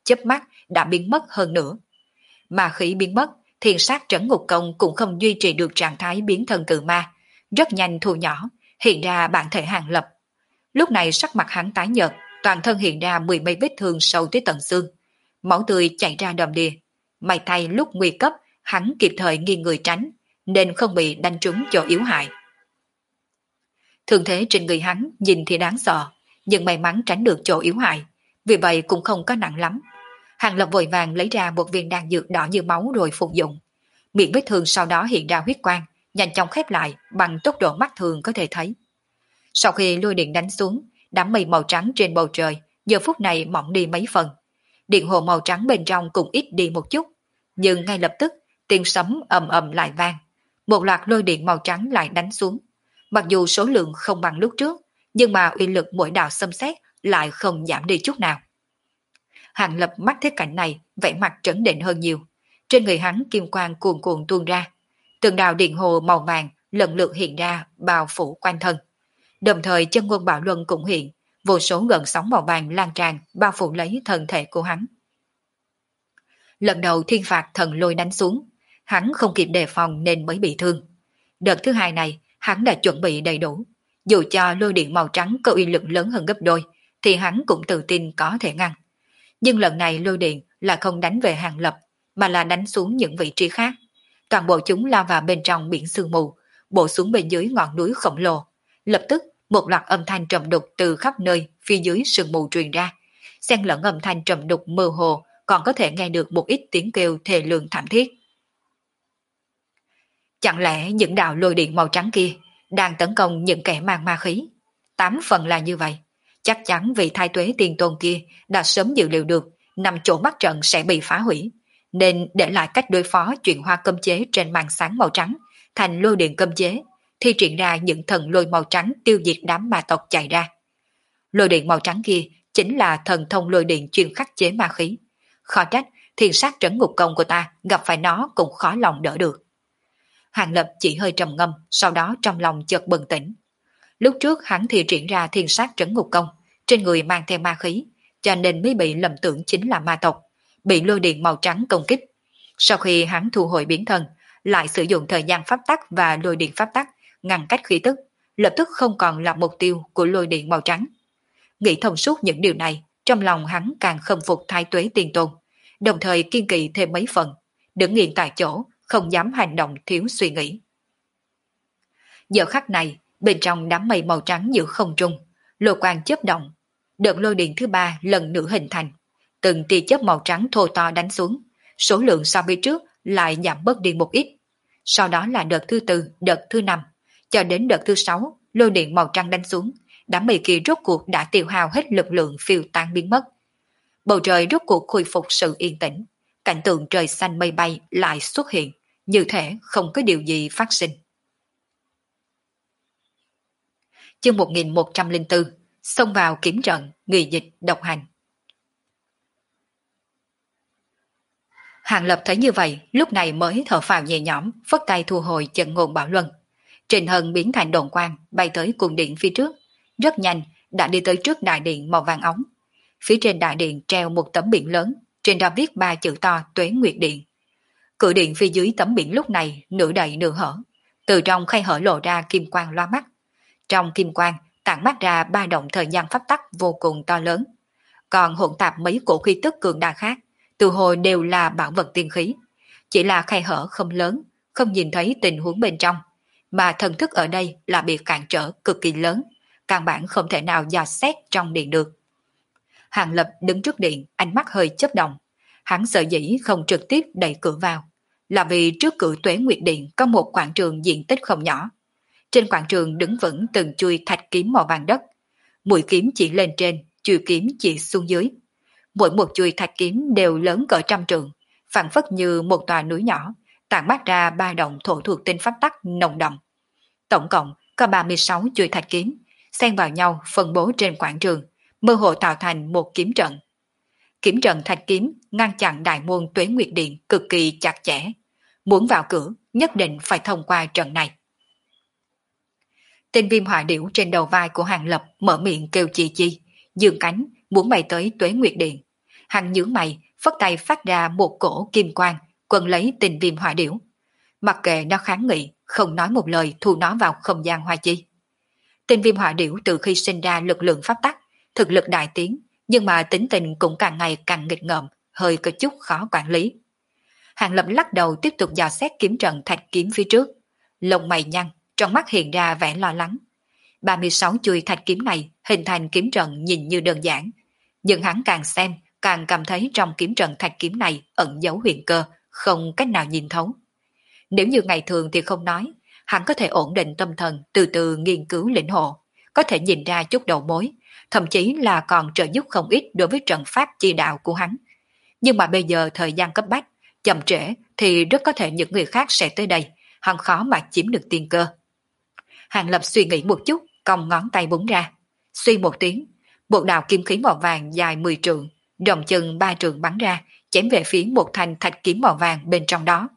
chớp mắt đã biến mất hơn nữa. Ma khí biến mất, thiên sát trấn ngục công cũng không duy trì được trạng thái biến thân cự ma, rất nhanh thu nhỏ, hiện ra bản thể Hàng Lập. Lúc này sắc mặt hắn tái nhợt, toàn thân hiện ra mười mấy vết thương sâu tới tận xương, máu tươi chảy ra đầm đìa. May thay lúc nguy cấp, hắn kịp thời nghiêng người tránh, nên không bị đánh trúng chỗ yếu hại. Thương thế trên người hắn nhìn thì đáng sợ, nhưng may mắn tránh được chỗ yếu hại, vì vậy cũng không có nặng lắm. Hàng Lập vội vàng lấy ra một viên đan dược đỏ như máu rồi phục dụng. Miệng vết thương sau đó hiện ra huyết quang, nhanh chóng khép lại bằng tốc độ mắt thường có thể thấy. Sau khi lôi điện đánh xuống, đám mây màu trắng trên bầu trời giờ phút này mỏng đi mấy phần. Điện hồ màu trắng bên trong cũng ít đi một chút, nhưng ngay lập tức tiếng sấm ầm ầm lại vang. Một loạt lôi điện màu trắng lại đánh xuống. Mặc dù số lượng không bằng lúc trước, nhưng mà uy lực mỗi đạo xâm xét lại không giảm đi chút nào. Hàng Lập mắt thấy cảnh này, vẻ mặt trấn định hơn nhiều. Trên người hắn kim quang cuồn cuộn tuôn ra. Từng đạo điện hồ màu vàng lần lượt hiện ra bao phủ quanh thân. Đồng thời chân ngôn bạo luân cũng hiện, vô số gợn sóng màu vàng lan tràn bao phủ lấy thân thể của hắn. Lần đầu thiên phạt thần lôi đánh xuống, hắn không kịp đề phòng nên mới bị thương. Đợt thứ hai này, hắn đã chuẩn bị đầy đủ. Dù cho lôi điện màu trắng có uy lực lớn hơn gấp đôi, thì hắn cũng tự tin có thể ngăn. Nhưng lần này lôi điện là không đánh về Hàng Lập, mà là đánh xuống những vị trí khác. Toàn bộ chúng lao vào bên trong biển sương mù, bổ xuống bên dưới ngọn núi khổng lồ. Lập tức, một loạt âm thanh trầm đục từ khắp nơi phía dưới sương mù truyền ra. Xen lẫn âm thanh trầm đục mơ hồ, còn có thể nghe được một ít tiếng kêu thề lương thảm thiết. Chẳng lẽ những đạo lôi điện màu trắng kia đang tấn công những kẻ mang ma khí? 8 phần là như vậy. Chắc chắn vị Thái Tuế Tiên Tôn kia đã sớm dự liệu được nằm chỗ mắt trận sẽ bị phá hủy, nên để lại cách đối phó chuyển hóa cấm chế trên màn sáng màu trắng thành lôi điện cấm chế, thi triển ra những thần lôi màu trắng tiêu diệt đám ma tộc chạy ra. Lôi điện màu trắng kia chính là thần thông lôi điện chuyên khắc chế ma khí. Khó trách thiên sát trấn ngục công của ta gặp phải nó cũng khó lòng đỡ được. Hàng Lập chỉ hơi trầm ngâm, sau đó trong lòng chợt bừng tỉnh. Lúc trước hắn thì triển ra thiên sát trấn ngục công, trên người mang theo ma khí, cho nên mới bị lầm tưởng chính là ma tộc, bị lôi điện màu trắng công kích. Sau khi hắn thu hồi biến thân, lại sử dụng thời gian pháp tắc và lôi điện pháp tắc ngăn cách khí tức, lập tức không còn là mục tiêu của lôi điện màu trắng. Nghĩ thông suốt những điều này, trong lòng hắn càng khâm phục Thái Tuế Tiên Tôn, đồng thời kiên kỵ thêm mấy phần, đứng nghiêng tại chỗ, không dám hành động thiếu suy nghĩ. Giờ khắc này, bên trong đám mây màu trắng giữa không trung, lôi quang chớp động, đợt lôi điện thứ ba lần nữa hình thành, từng tia chớp màu trắng thô to đánh xuống, số lượng so với trước lại giảm bớt đi một ít. Sau đó là đợt thứ tư, đợt thứ năm, cho đến đợt thứ sáu, lôi điện màu trắng đánh xuống, đám mây kia rốt cuộc đã tiêu hao hết lực lượng phiêu tan biến mất. Bầu trời rốt cuộc khôi phục sự yên tĩnh, cảnh tượng trời xanh mây bay lại xuất hiện, như thể không có điều gì phát sinh. Chương 1104, xông vào kiếm trận, nghị dịch độc hành. Hàng Lập thấy như vậy, lúc này mới thở phào nhẹ nhõm, phất tay thu hồi chân ngôn bảo luân. Trình Hân biến thành đồn quang, bay tới cung điện phía trước, rất nhanh đã đi tới trước đại điện màu vàng óng. Phía trên đại điện treo một tấm biển lớn, trên đó viết 3 chữ to Tuế Nguyệt Điện. Cửa điện phía dưới tấm biển lúc này nửa đầy nửa hở, từ trong khay hở lộ ra kim quang loa mắt. Trong kim quang tản mát ra ba động thời gian pháp tắc vô cùng to lớn, còn hỗn tạp mấy cổ khí tức cường đại khác, từ hồi đều là bảo vật tiên khí. Chỉ là khay hở không lớn, không nhìn thấy tình huống bên trong, mà thần thức ở đây là bị cản trở cực kỳ lớn, căn bản không thể nào dò xét trong điện được. Hàng Lập đứng trước điện, ánh mắt hơi chớp động. Hắn sợ dĩ không trực tiếp đẩy cửa vào, là vì trước cửa Tuế Nguyệt Điện có một quảng trường diện tích không nhỏ. Trên quảng trường đứng vững từng chuôi thạch kiếm màu vàng đất. Mũi kiếm chỉ lên trên, chuôi kiếm chỉ xuống dưới. Mỗi một chuôi thạch kiếm đều lớn cỡ trăm trượng, phảng phất như một tòa núi nhỏ, tản mát ra ba động thổ thuộc tinh pháp tắc nồng đậm. Tổng cộng có 36 chuôi thạch kiếm, xen vào nhau phân bố trên quảng trường, mơ hồ tạo thành một kiếm trận. Kiếm trận thạch kiếm ngăn chặn đại môn Tuế Nguyệt Điện cực kỳ chặt chẽ. Muốn vào cửa, nhất định phải thông qua trận này. Tên viêm hỏa điểu trên đầu vai của Hàng Lập mở miệng kêu chi chi, dương cánh, muốn bay tới Tuế Nguyệt Điện. Hắn nhướng mày, phất tay phát ra một cổ kim quang, quần lấy tình viêm hỏa điểu. Mặc kệ nó kháng nghị, không nói một lời thu nó vào không gian hoa chi. Tình viêm hỏa điểu từ khi sinh ra lực lượng pháp tắc, thực lực đại tiến, nhưng mà tính tình cũng càng ngày càng nghịch ngợm, hơi có chút khó quản lý. Hàng Lập lắc đầu tiếp tục dò xét kiếm trận thạch kiếm phía trước. Lông mày nhăn, trong mắt hiện ra vẻ lo lắng. 36 chuôi thạch kiếm này hình thành kiếm trận nhìn như đơn giản, nhưng hắn càng xem, càng cảm thấy trong kiếm trận thạch kiếm này ẩn giấu huyền cơ, không cách nào nhìn thấu. Nếu như ngày thường thì không nói, hắn có thể ổn định tâm thần, từ từ nghiên cứu lĩnh hộ, có thể nhìn ra chút đầu mối, thậm chí là còn trợ giúp không ít đối với trận pháp chi đạo của hắn. Nhưng mà bây giờ thời gian cấp bách, chậm trễ thì rất có thể những người khác sẽ tới đây, hắn khó mà chiếm được tiên cơ. Hàng Lập suy nghĩ một chút, cong ngón tay búng ra. Suy một tiếng, một đạo kim khí màu vàng dài 10 trượng, rộng chừng 3 trượng bắn ra, chém về phía một thanh thạch kiếm màu vàng bên trong đó.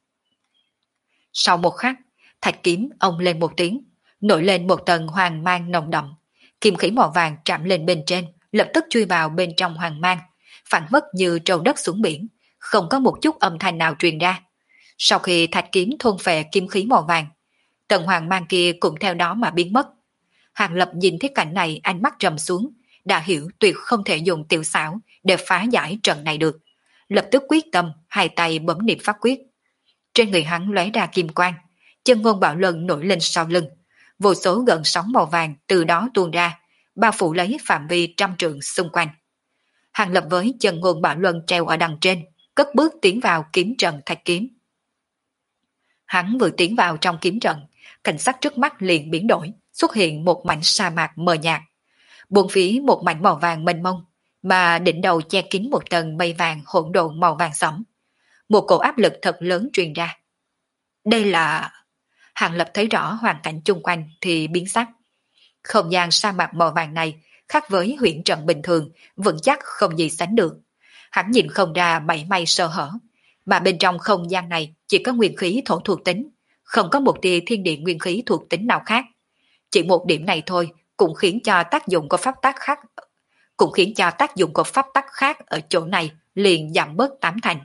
Sau một khắc, thạch kiếm ông lên một tiếng, nổi lên một tầng hoàng mang nồng đậm. Kim khí màu vàng chạm lên bên trên, lập tức chui vào bên trong hoàng mang, phản phất như trâu đất xuống biển, không có một chút âm thanh nào truyền ra. Sau khi thạch kiếm thôn phệ kim khí màu vàng, tầng hoàng mang kia cũng theo đó mà biến mất. Hàng Lập nhìn thấy cảnh này, ánh mắt trầm xuống, đã hiểu tuyệt không thể dùng tiểu xảo để phá giải trận này được. Lập tức quyết tâm, hai tay bấm niệm pháp quyết. Trên người hắn lóe ra kim quang, chân ngôn bạo luân nổi lên sau lưng, vô số gợn sóng màu vàng từ đó tuôn ra, bao phủ lấy phạm vi trăm trượng xung quanh. Hàng Lập với chân ngôn bạo luân treo ở đằng trên, cất bước tiến vào kiếm trận thạch kiếm. Hắn vừa tiến vào trong kiếm trận, cảnh sắc trước mắt liền biến đổi, xuất hiện một mảnh sa mạc mờ nhạt. Bốn phía một mảnh màu vàng mênh mông, mà đỉnh đầu che kín một tầng mây vàng hỗn độn màu vàng sẫm. Một cổ áp lực thật lớn truyền ra. Đây là... Hàng Lập thấy rõ hoàn cảnh chung quanh thì biến sắc. Không gian sa mạc màu vàng này khác với huyễn trận bình thường, vững chắc không gì sánh được. Hắn nhìn không ra mảy may sơ hở, mà bên trong không gian này chỉ có nguyên khí thổ thuộc tính, không có một tia thiên địa nguyên khí thuộc tính nào khác. Chỉ một điểm này thôi cũng khiến cho tác dụng của pháp tắc khác ở chỗ này liền giảm bớt 8 thành.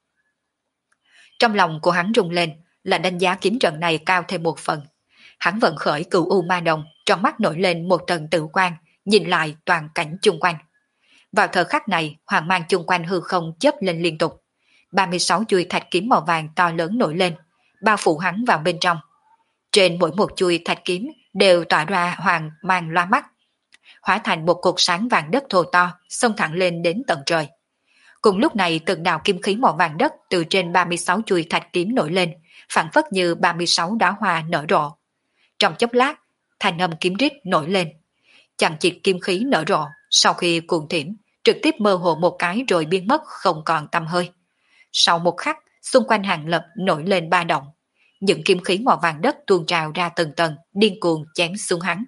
Trong lòng của hắn rung lên, là đánh giá kiếm trận này cao thêm một phần. Hắn vận khởi cửu u ma đồng, trong mắt nổi lên một tầng tự quan, nhìn lại toàn cảnh chung quanh. Vào thời khắc này, hoàng mang chung quanh hư không chớp lên liên tục. 36 chuôi thạch kiếm màu vàng to lớn nổi lên, bao phủ hắn vào bên trong. Trên mỗi một chuôi thạch kiếm đều tỏa ra hoàng mang loa mắt, hóa thành một cột sáng vàng đất thô to, xông thẳng lên đến tận trời. Cùng lúc này từng đạo kim khí màu vàng đất từ trên 36 chuôi thạch kiếm nổi lên, phản phất như 36 đóa hoa nở rộ. Trong chốc lát, thanh âm kiếm rít nổi lên. Chằng chịt kim khí nở rộ, sau khi cuồng thiểm, trực tiếp mơ hồ một cái rồi biến mất không còn tăm hơi. Sau một khắc, xung quanh Hàng Lập nổi lên ba động. Những kim khí màu vàng đất tuôn trào ra từng tầng, điên cuồng chém xuống hắn.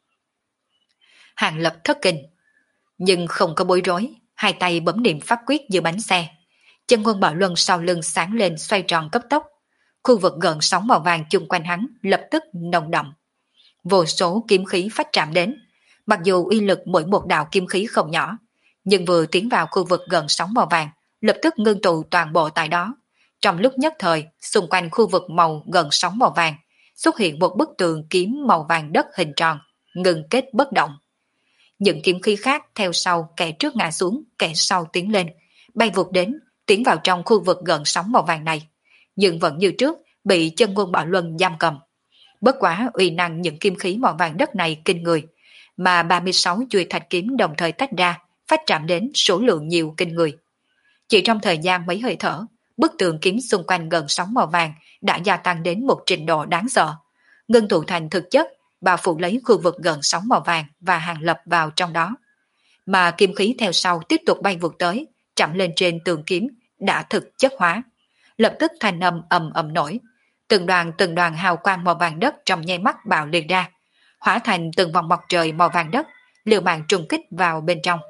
Hàng Lập thất kinh, nhưng không có bối rối, hai tay bấm niệm pháp quyết như bánh xe. Chân ngôn bảo luân sau lưng sáng lên xoay tròn cấp tốc. Khu vực gợn sóng màu vàng chung quanh hắn lập tức nồng đậm. Vô số kim khí phách chạm đến. Mặc dù uy lực mỗi một đạo kim khí không nhỏ, nhưng vừa tiến vào khu vực gợn sóng màu vàng, lập tức ngưng tụ toàn bộ tại đó. Trong lúc nhất thời, xung quanh khu vực màu gợn sóng màu vàng, xuất hiện một bức tường kiếm màu vàng đất hình tròn, ngừng kết bất động. Những kiếm khí khác theo sau, kẻ trước ngã xuống, kẻ sau tiến lên, bay vụt đến, tiến vào trong khu vực gợn sóng màu vàng này, nhưng vẫn như trước, bị chân ngôn bảo luân giam cầm. Bất quá uy năng những kim khí màu vàng đất này kinh người, mà 36 chuôi thạch kiếm đồng thời tách ra, phát chạm đến số lượng nhiều kinh người. Chỉ trong thời gian mấy hơi thở, bức tường kiếm xung quanh gần sóng màu vàng đã gia tăng đến một trình độ đáng sợ, ngưng tụ thành thực chất, bao phủ lấy khu vực gần sóng màu vàng và Hàng Lập vào trong đó. Mà kim khí theo sau tiếp tục bay vụt tới, chạm lên trên tường kiếm đã thực chất hóa. Lập tức thanh âm ầm ầm nổi, từng đoàn hào quang màu vàng đất trong nháy mắt bạo liệt ra, hóa thành từng vòng mặt trời màu vàng đất, liều mạng trùng kích vào bên trong.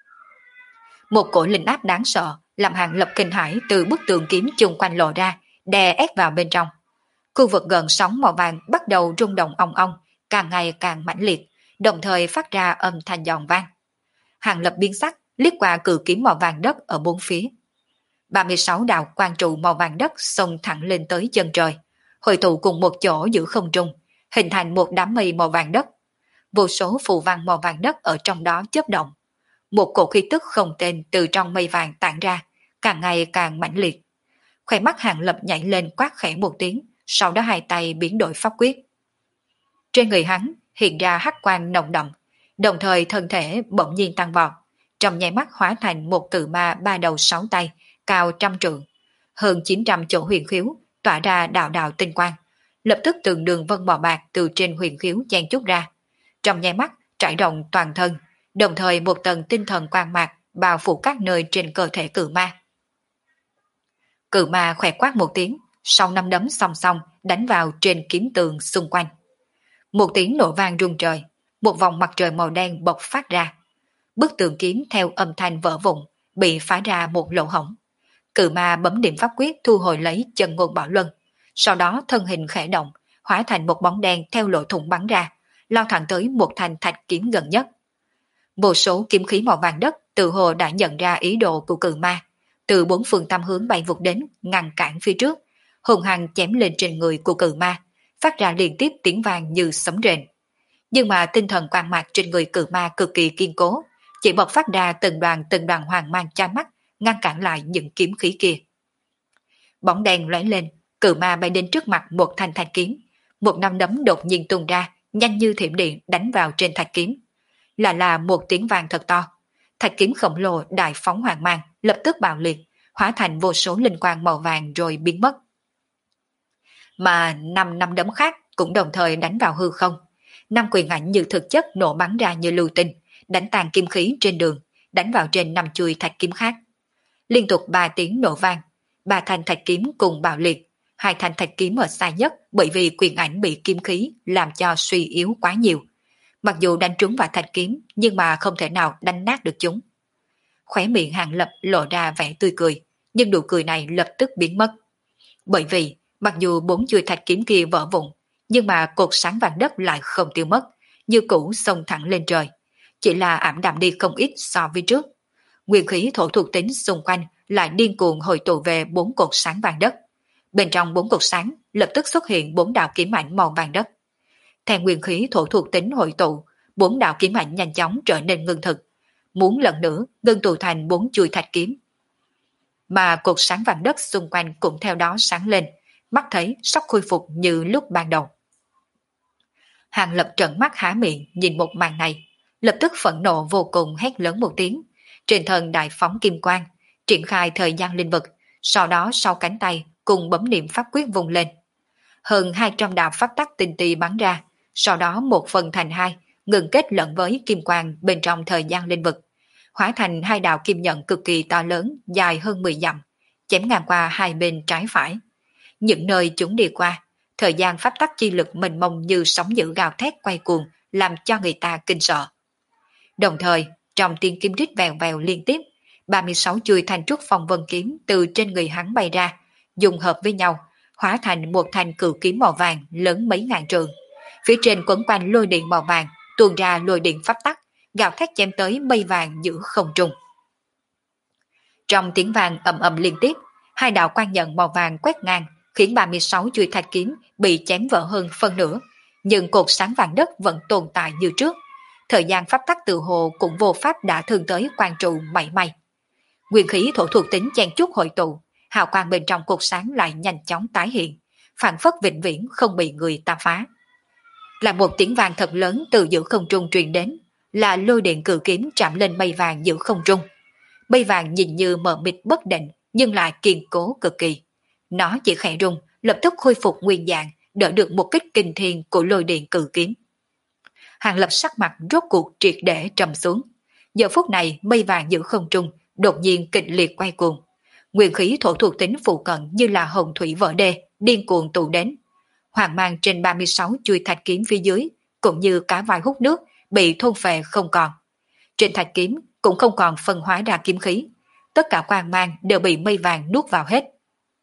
Một cổ linh áp đáng sợ làm Hàng Lập kinh hãi từ bức tường kiếm chung quanh lộ ra, đè ép vào bên trong. Khu vực gần sóng màu vàng bắt đầu rung động ong ong, càng ngày càng mãnh liệt, đồng thời phát ra âm thanh giòn vang. Hàng Lập biến sắc, liếc qua cự kiếm màu vàng đất ở bốn phía. 36 đạo quang trụ màu vàng đất xông thẳng lên tới chân trời, hội tụ cùng một chỗ giữa không trung, hình thành một đám mây màu vàng đất. Vô số phù văn màu vàng đất ở trong đó chớp động. Một cổ khí tức không tên từ trong mây vàng tản ra, càng ngày càng mãnh liệt. Khóe mắt Hàng Lập nhảy lên quát khẽ một tiếng, sau đó hai tay biến đổi pháp quyết. Trên người hắn hiện ra hắc quang nồng đậm, đồng thời thân thể bỗng nhiên tăng vọt, trong nháy mắt hóa thành một cự ma ba đầu sáu tay, cao 100 trượng, hơn 900 chỗ huyền khiếu, tỏa ra đạo đạo tinh quang. Lập tức từng đường vân màu bạc từ trên huyền khiếu chen chúc ra, trong nháy mắt trải rộng toàn thân, đồng thời một tầng tinh thần quang mạc bao phủ các nơi trên cơ thể cự ma. Cự ma khẽ quát một tiếng, sau năm đấm song song đánh vào trên kiếm tường xung quanh. Một tiếng nổ vang rung trời, một vòng mặt trời màu đen bộc phát ra. Bức tường kiếm theo âm thanh vỡ vụn, bị phá ra một lỗ hổng. Cự ma bấm điểm pháp quyết thu hồi lấy chân ngôn bảo luân, sau đó thân hình khẽ động, hóa thành một bóng đen theo lỗ thủng bắn ra, lao thẳng tới một thanh thạch kiếm gần nhất. Vô số kiếm khí màu vàng đất tự hồ đã nhận ra ý đồ của cự ma, từ bốn phương tám hướng bay vụt đến, ngăn cản phía trước, hùng hăng chém lên trên người của cự ma, phát ra liên tiếp tiếng vang như sấm rền. Nhưng mà tinh thần quang mạc trên người cự ma cực kỳ kiên cố, chỉ bộc phát ra từng đoàn hoàng mang chói mắt, ngăn cản lại những kiếm khí kia. Bóng đèn lóe lên, cự ma bay đến trước mặt một thanh thạch kiếm, một nắm đấm đột nhiên tung ra, nhanh như thiểm điện đánh vào trên thạch kiếm. Là một tiếng vang thật to, thạch kiếm khổng lồ đại phóng hoàng mang lập tức bạo liệt, hóa thành vô số linh quang màu vàng rồi biến mất. Mà năm nắm đấm khác cũng đồng thời đánh vào hư không. Năm quyền ảnh như thực chất nổ bắn ra như lưu tinh, đánh tàn kim khí trên đường, đánh vào trên năm chuôi thạch kiếm khác. Liên tục 3 tiếng nổ vang, 3 thanh thạch kiếm cùng bạo liệt, 2 thanh thạch kiếm ở xa nhất bởi vì quyền ảnh bị kim khí làm cho suy yếu quá nhiều. Mặc dù đánh trúng vào thạch kiếm, nhưng mà không thể nào đánh nát được chúng. Khóe miệng Hàng Lập lộ ra vẻ tươi cười, nhưng nụ cười này lập tức biến mất. Bởi vì, mặc dù 4 chuôi thạch kiếm kia vỡ vụn, nhưng mà cột sáng vàng đất lại không tiêu mất, như cũ xông thẳng lên trời. Chỉ là ảm đạm đi không ít so với trước. Nguyên khí thổ thuộc tính xung quanh lại điên cuồng hồi tụ về 4 cột sáng vàng đất. Bên trong 4 cột sáng lập tức xuất hiện 4 đạo kiếm ảnh màu vàng đất. Theo nguyên khí thổ thuộc tính hội tụ, 4 đạo kiếm ảnh nhanh chóng trở nên ngưng thực, muốn lần nữa ngưng tụ thành 4 chuôi thạch kiếm. Mà cột sáng vàng đất xung quanh cũng theo đó sáng lên, mắt thấy sắp khôi phục như lúc ban đầu. Hàng Lập trợn mắt há miệng nhìn một màn này, lập tức phẫn nộ vô cùng hét lớn một tiếng, trên thân đại phóng kim quang, triển khai thời gian linh vực, sau đó sau cánh tay cùng bấm niệm pháp quyết vùng lên. Hơn 200 đạo pháp tắc tinh tì bắn ra, sau đó một phần thành hai, ngừng kết lẫn với kim quang bên trong thời gian linh vực, hóa thành 2 đạo kim nhận cực kỳ to lớn, dài hơn 10 dặm, chém ngang qua hai bên trái phải. Những nơi chúng đi qua, thời gian pháp tắc chi lực mênh mông như sóng dữ gào thét quay cuồng, làm cho người ta kinh sợ. Đồng thời, trong tiếng kim rít vèo vèo liên tiếp, 36 chuôi thanh trúc phong vân kiếm từ trên người hắn bay ra, dùng hợp với nhau, hóa thành một thanh cự kiếm màu vàng lớn mấy ngàn trượng. Phía trên quấn quanh lôi điện màu vàng, tuôn ra lôi điện pháp tắc, gào thét chém tới mây vàng giữa không trung. Trong tiếng vàng ầm ầm liên tiếp, 2 đạo quang nhận màu vàng quét ngang, khiến 36 chuôi thạch kiếm bị chém vỡ hơn phân nửa, nhưng cột sáng vàng đất vẫn tồn tại như trước. Thời gian pháp tắc tự hồ cũng vô pháp đã thương tới quan trụ mảy may. Nguyên khí thổ thuộc tính chen chúc hội tụ, hào quang bên trong cột sáng lại nhanh chóng tái hiện, phản phất vĩnh viễn không bị người ta phá. Là một tiếng vàng thật lớn từ giữa không trung truyền đến, là lôi điện cự kiếm chạm lên mây vàng giữa không trung. Mây vàng nhìn như mờ mịt bất định, nhưng lại kiên cố cực kỳ. Nó chỉ khẽ rung, lập tức khôi phục nguyên dạng, đỡ được một kích kinh thiên của lôi điện cự kiếm. Hàng Lập sắc mặt rốt cuộc triệt để trầm xuống. Giờ phút này mây vàng giữa không trung đột nhiên kịch liệt quay cuồng. Nguyên khí thổ thuộc tính phụ cận như là hồng thủy vỡ đê, điên cuồng tụ đến. Hoàng mang trên 36 chuôi thạch kiếm phía dưới, cũng như cá vai hút nước, bị thôn phệ không còn. Trên thạch kiếm cũng không còn phân hóa ra kiếm khí. Tất cả quang mang đều bị mây vàng nuốt vào hết.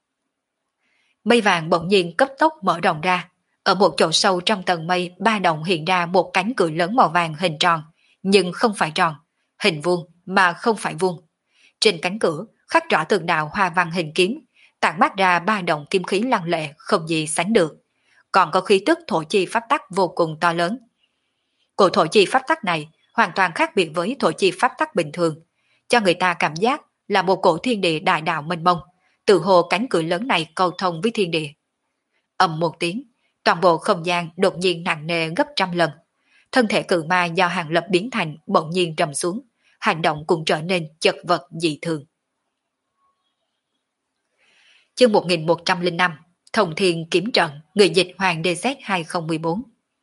Mây vàng bỗng nhiên cấp tốc mở rộng ra. Ở một chỗ sâu trong tầng mây ba động hiện ra một cánh cửa lớn màu vàng hình tròn, nhưng không phải tròn, hình vuông, mà không phải vuông. Trên cánh cửa khắc rõ từng đạo hoa văn hình kiếm, tản mát ra ba động kim khí lăng lệ không gì sánh được. Còn có khí tức thổ chi pháp tắc vô cùng to lớn. Cổ thổ chi pháp tắc này hoàn toàn khác biệt với thổ chi pháp tắc bình thường, cho người ta cảm giác là một cổ thiên địa đại đạo mênh mông, tự hồ cánh cửa lớn này cầu thông với thiên địa. Ầm một tiếng, toàn bộ không gian đột nhiên nặng nề gấp trăm lần. Thân thể cự ma do Hàng Lập biến thành bỗng nhiên trầm xuống, hành động cũng trở nên chật vật dị thường. Chương 1105, Thông Thiên Kiếm Trận, người dịch Hoàng DZ 2014.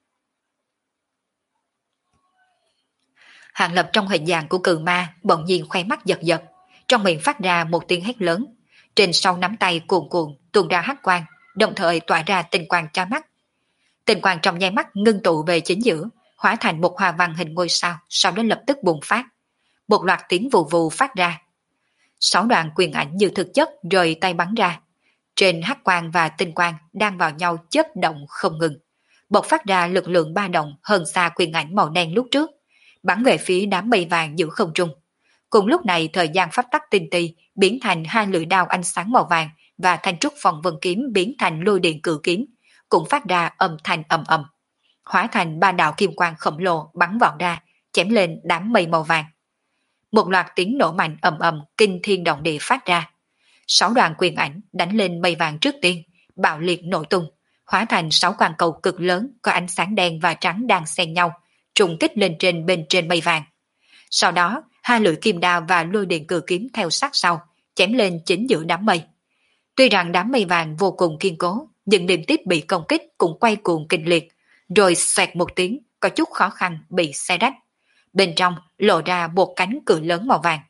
Hàng Lập trong hình dạng của cự ma bỗng nhiên khoe mắt giật giật, trong miệng phát ra một tiếng hét lớn, trên sau nắm tay cuồn cuộn tuôn ra hắc quang, đồng thời tỏa ra tinh quang chói mắt. Tinh quang trong nháy mắt ngưng tụ về chính giữa, hóa thành một hoa văn hình ngôi sao, sau đó lập tức bùng phát. Một loạt tiếng vù vù phát ra. 6 đoạn quyền ảnh như thực chất rời tay bắn ra. Trên hắc quang và tinh quang đang vào nhau chớp động không ngừng, bộc phát ra lực lượng ba động hơn xa quyền ảnh màu đen lúc trước, bắn về phía đám mây vàng giữa không trung. Cùng lúc này thời gian pháp tắc tinh ti biến thành hai lưỡi đao ánh sáng màu vàng và thanh trúc phong vân kiếm biến thành lôi điện cự kiếm, cũng phát ra âm thanh ầm ầm, hóa thành ba đạo kim quang khổng lồ bắn vào ra, chém lên đám mây màu vàng. Một loạt tiếng nổ mạnh ầm ầm kinh thiên động địa phát ra. 6 đoàn quyền ảnh đánh lên mây vàng trước tiên, bạo liệt nổ tung, hóa thành 6 quang cầu cực lớn có ánh sáng đen và trắng đang xen nhau, trùng kích lên bên trên mây vàng. Sau đó, hai lưỡi kim đao và lôi điện cự kiếm theo sát sau, chém lên chính giữa đám mây. Tuy rằng đám mây vàng vô cùng kiên cố, nhưng liên tiếp bị công kích cũng quay cuồng kinh liệt, rồi xoẹt một tiếng, có chút khó khăn bị xé rách. Bên trong lộ ra một cánh cửa lớn màu vàng.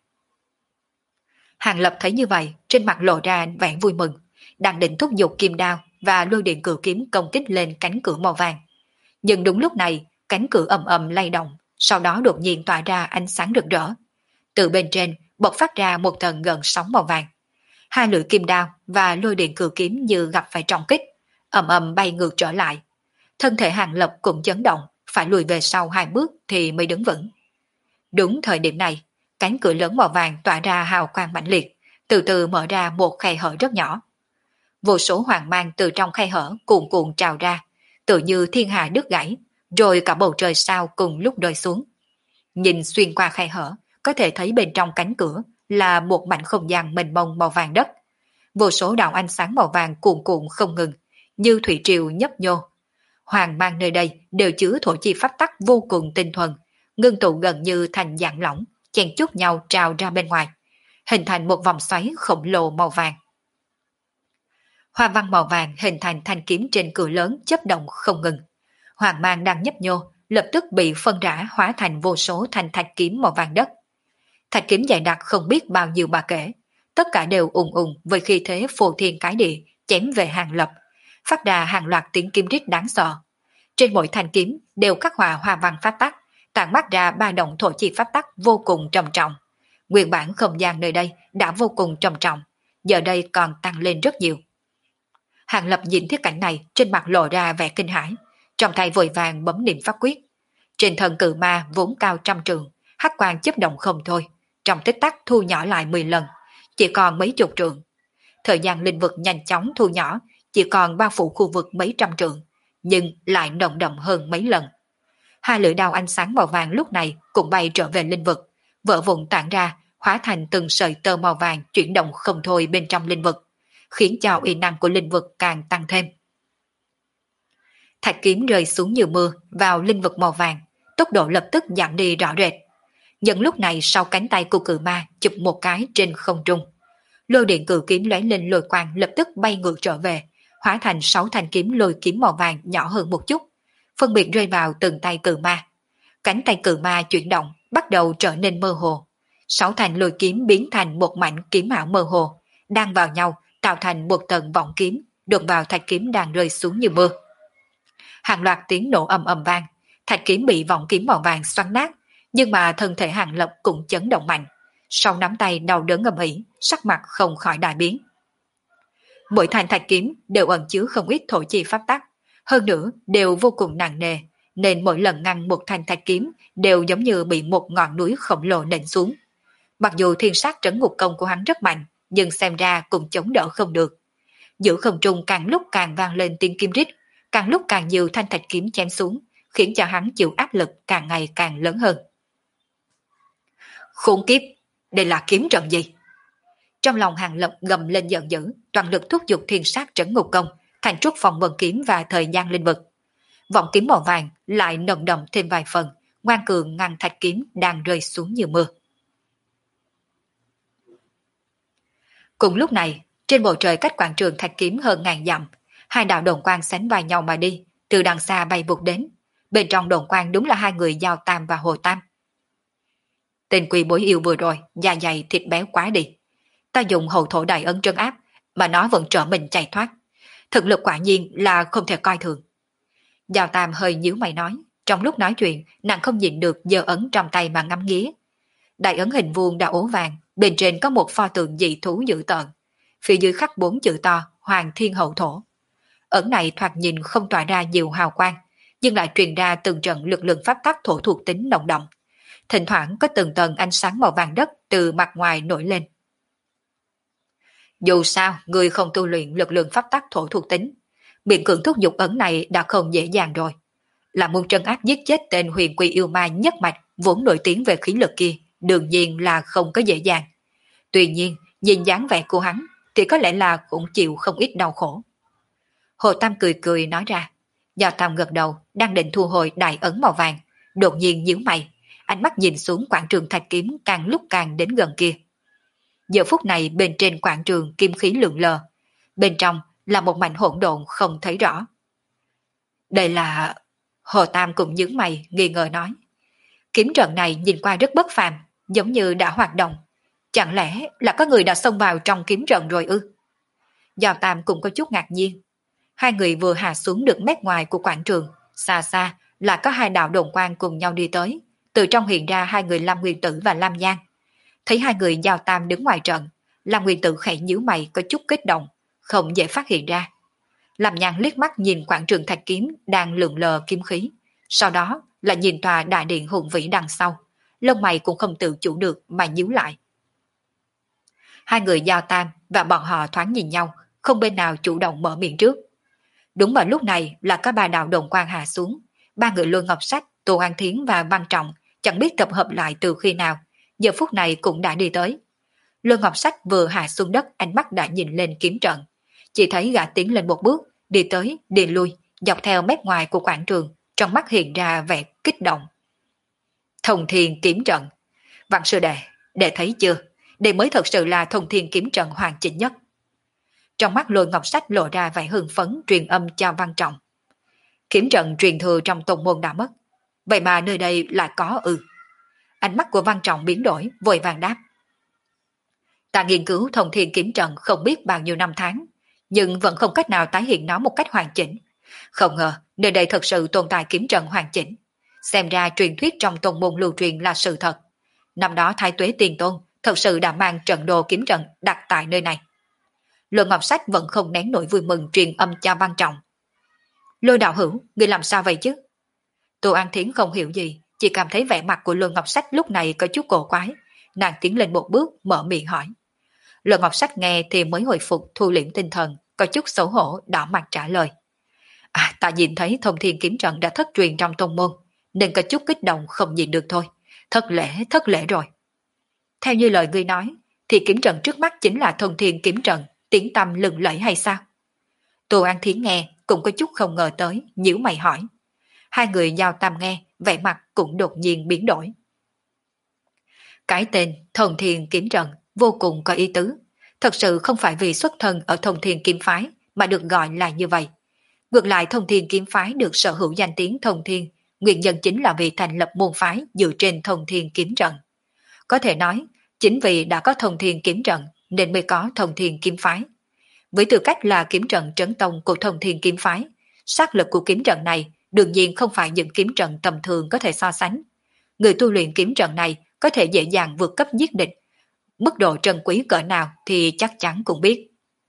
Hàng Lập thấy như vậy, trên mặt lộ ra vẻ vui mừng, đang định thúc giục kim đao và lôi điện cự kiếm công kích lên cánh cửa màu vàng. Nhưng đúng lúc này, cánh cửa ầm ầm lay động, sau đó đột nhiên tỏa ra ánh sáng rực rỡ. Từ bên trên bộc phát ra một tầng gợn sóng màu vàng. Hai lưỡi kim đao và lôi điện cự kiếm như gặp phải trọng kích, ầm ầm bay ngược trở lại. Thân thể Hàng Lập cũng chấn động, phải lùi về sau 2 bước thì mới đứng vững. Đúng thời điểm này, cánh cửa lớn màu vàng tỏa ra hào quang mãnh liệt, từ từ mở ra một khe hở rất nhỏ. Vô số hoàng mang từ trong khe hở cuồn cuộn trào ra, tự như thiên hà đứt gãy, rồi cả bầu trời sao cùng lúc rơi xuống. Nhìn xuyên qua khe hở, có thể thấy bên trong cánh cửa là một mảnh không gian mênh mông màu vàng đất. Vô số đạo ánh sáng màu vàng cuồn cuộn không ngừng, như thủy triều nhấp nhô. Hoàng mang nơi đây đều chứa thổ chi pháp tắc vô cùng tinh thuần, ngưng tụ gần như thành dạng lỏng, chen chúc nhau trào ra bên ngoài, hình thành một vòng xoáy khổng lồ màu vàng. Hoa văn màu vàng hình thành thanh kiếm trên cửa lớn chớp động không ngừng. Hoàng mang đang nhấp nhô, lập tức bị phân rã hóa thành vô số thanh thạch kiếm màu vàng đất. Thạch kiếm dày đặc không biết bao nhiêu bà kể, tất cả đều ùng ùng với khí thế phô thiên cái địa chém về Hàng Lập, phát ra hàng loạt tiếng kim rít đáng sợ. Trên mỗi thanh kiếm đều khắc họa hoa văn pháp tắc, tản mát ra ba động thổ chi pháp tắc vô cùng trầm trọng. Nguyên bản không gian nơi đây đã vô cùng trầm trọng, giờ đây còn tăng lên rất nhiều. Hàng Lập nhìn thấy cảnh này, trên mặt lộ ra vẻ kinh hãi, trong tay vội vàng bấm niệm pháp quyết. Trên thân cự ma vốn cao trăm trượng, hắc quang chớp động không thôi, trong tích tắc thu nhỏ lại 10 lần, chỉ còn mấy chục trượng. Thời gian linh vực nhanh chóng thu nhỏ, chỉ còn bao phủ khu vực mấy trăm trượng, nhưng lại nồng đậm hơn mấy lần. Hai lưỡi đao ánh sáng màu vàng lúc này cũng bay trở về linh vực, vỡ vụn tản ra, hóa thành từng sợi tơ màu vàng chuyển động không thôi bên trong linh vực, khiến cho uy năng của linh vực càng tăng thêm. Thạch kiếm rơi xuống như mưa vào linh vực màu vàng, tốc độ lập tức giảm đi rõ rệt. Nhưng lúc này sau cánh tay của cự ma chụp một cái trên không trung, lôi điện cự kiếm lóe lên lôi quang lập tức bay ngược trở về, hóa thành 6 thanh kiếm lôi kiếm màu vàng nhỏ hơn một chút, phân biệt rơi vào từng tay cự ma. Cánh tay cự ma chuyển động, bắt đầu trở nên mơ hồ. 6 thanh lôi kiếm biến thành một mảnh kiếm ảo mơ hồ, đang vào nhau tạo thành một tầng vọng kiếm, đụng vào thạch kiếm đang rơi xuống như mưa. Hàng loạt tiếng nổ ầm ầm vang, thạch kiếm bị vọng kiếm màu vàng xoắn nát, nhưng mà thân thể Hàng Lập cũng chấn động mạnh. Sau nắm tay đau đớn ngầm ỉ, sắc mặt không khỏi đại biến. Mỗi thanh thạch kiếm đều ẩn chứa không ít thổ chi pháp tắc, hơn nữa đều vô cùng nặng nề, nên mỗi lần ngăn một thanh thạch kiếm đều giống như bị một ngọn núi khổng lồ nện xuống. Mặc dù thiên sát trấn ngục công của hắn rất mạnh, nhưng xem ra cũng chống đỡ không được. Giữa không trung càng lúc càng vang lên tiếng kim rít, càng lúc càng nhiều thanh thạch kiếm chém xuống, khiến cho hắn chịu áp lực càng ngày càng lớn hơn. Khốn kiếp, đây là kiếm trận gì? Trong lòng Hàng Lập gầm lên giận dữ, toàn lực thúc giục thiên sát trấn ngục công, thành trúc phòng vân kiếm và thời gian linh vực. Vọng kiếm màu vàng lại nồng đậm thêm vài phần, ngoan cường ngăn thạch kiếm đang rơi xuống như mưa. Cùng lúc này, trên bầu trời cách quảng trường thạch kiếm hơn ngàn dặm, hai đạo đồn quang sánh vai nhau mà đi, từ đằng xa bay vụt đến. Bên trong đồn quang đúng là hai người Giao Tam và Hồ Tam. Tên quỷ bối yêu vừa rồi, da dày thịt béo quá đi. Ta dùng hậu thổ đại ấn trấn áp, mà nó vẫn trở mình chạy thoát. Thực lực quả nhiên là không thể coi thường. Giao Tam hơi nhíu mày nói, trong lúc nói chuyện, nàng không nhịn được giơ ấn trong tay mà ngắm nghía. Đại ấn hình vuông đã ố vàng, bên trên có một pho tượng dị thú dữ tợn. Phía dưới khắc 4 chữ to, Hoàng Thiên Hậu Thổ. Ấn này thoạt nhìn không tỏa ra nhiều hào quang, nhưng lại truyền ra từng trận lực lượng pháp tắc thổ thuộc tính nồng đậm. Thỉnh thoảng có từng tầng ánh sáng màu vàng đất từ mặt ngoài nổi lên. Dù sao, người không tu luyện lực lượng pháp tắc thổ thuộc tính, biện cưỡng thúc dục ấn này đã không dễ dàng rồi. Là muốn trấn áp giết chết tên huyền quỷ yêu ma nhất mạch vốn nổi tiếng về khí lực kia, đương nhiên là không có dễ dàng. Tuy nhiên, nhìn dáng vẻ của hắn thì có lẽ là cũng chịu không ít đau khổ. Hồ Tam cười cười nói ra. Giao Tam gật đầu, đang định thu hồi đại ấn màu vàng, đột nhiên nhíu mày, ánh mắt nhìn xuống quảng trường thạch kiếm càng lúc càng đến gần kia. Giờ phút này bên trên quảng trường kim khí lượn lờ, bên trong là một mảnh hỗn độn không thấy rõ. Đây là... Hồ Tam cũng nhướng mày nghi ngờ nói. Kiếm trận này nhìn qua rất bất phàm, giống như đã hoạt động. Chẳng lẽ là có người đã xông vào trong kiếm trận rồi ư? Giao Tam cũng có chút ngạc nhiên. Hai người vừa hạ xuống được mét ngoài của quảng trường, xa xa là có hai đạo đồn quang cùng nhau đi tới, từ trong hiện ra hai người Lam Nguyên Tử và Lam Giang. Thấy hai người Giao Tam đứng ngoài trận, Lam Nguyên Tử khẽ nhíu mày có chút kích động, không dễ phát hiện ra. Lam Giang liếc mắt nhìn quảng trường thạch kiếm đang lượn lờ kiếm khí, sau đó là nhìn tòa đại điện hùng vĩ đằng sau, lông mày cũng không tự chủ được mà nhíu lại. Hai người Giao Tam và bọn họ thoáng nhìn nhau, không bên nào chủ động mở miệng trước. Đúng vào lúc này là có ba đạo đồn quang hạ xuống, ba người Lôi Ngọc Sách, Tô An Thiến và Văn Trọng chẳng biết tập hợp lại từ khi nào, giờ phút này cũng đã đi tới. Lôi Ngọc Sách vừa hạ xuống đất, ánh mắt đã nhìn lên kiếm trận, chỉ thấy gã tiến lên một bước, đi tới, đi lui, dọc theo mép ngoài của quảng trường, trong mắt hiện ra vẻ kích động. Thông Thiên kiếm trận, Văn sư đệ thấy chưa? Đây mới thật sự là Thông Thiên kiếm trận hoàn chỉnh nhất. Trong mắt Lôi Ngọc Sách lộ ra vẻ hưng phấn truyền âm cho Văn Trọng. Kiếm trận truyền thừa trong tông môn đã mất, vậy mà nơi đây lại có ư? Ánh mắt của Văn Trọng biến đổi, vội vàng đáp. Ta nghiên cứu Thông Thiên kiếm trận không biết bao nhiêu năm tháng, nhưng vẫn không cách nào tái hiện nó một cách hoàn chỉnh. Không ngờ, nơi đây thật sự tồn tại kiếm trận hoàn chỉnh. Xem ra truyền thuyết trong tông môn lưu truyền là sự thật. Năm đó Thái Tuế Tiền Tôn thật sự đã mang trận đồ kiếm trận đặt tại nơi này. Lôi Ngọc Sách vẫn không nén nổi vui mừng truyền âm cho Văn Trọng. Lôi đạo hữu, người làm sao vậy chứ? Tô An Thiến không hiểu gì, chỉ cảm thấy vẻ mặt của Lôi Ngọc Sách lúc này có chút cổ quái. Nàng tiến lên một bước, mở miệng hỏi. Lôi Ngọc Sách nghe thì mới hồi phục thu liễm tinh thần, có chút xấu hổ, đỏ mặt trả lời. Ta nhìn thấy Thông Thiên kiếm trận đã thất truyền trong tông môn, nên có chút kích động không nhìn được thôi. Thất lễ rồi. Theo như lời ngươi nói, thì kiếm trận trước mắt chính là Thông Thiên kiếm trận, tiếng tăm lừng lẫy hay sao? Tô An Thiến nghe cũng có chút không ngờ tới, nhíu mày hỏi. Hai người Giao Tam nghe, vẻ mặt cũng đột nhiên biến đổi. Cái tên Thông Thiên kiếm trận vô cùng có ý tứ, thật sự không phải vì xuất thân ở Thông Thiên kiếm phái mà được gọi là như vậy. Ngược lại Thông Thiên kiếm phái được sở hữu danh tiếng Thông Thiên, nguyên nhân chính là vì thành lập môn phái dựa trên Thông Thiên kiếm trận. Có thể nói, chính vì đã có Thông Thiên kiếm trận nên mới có Thông Thiên kiếm phái. Với tư cách là kiếm trận trấn tông của Thông Thiên kiếm phái, sát lực của kiếm trận này đương nhiên không phải những kiếm trận tầm thường có thể so sánh. Người tu luyện kiếm trận này có thể dễ dàng vượt cấp giết địch. Mức độ trân quý cỡ nào thì chắc chắn cũng biết.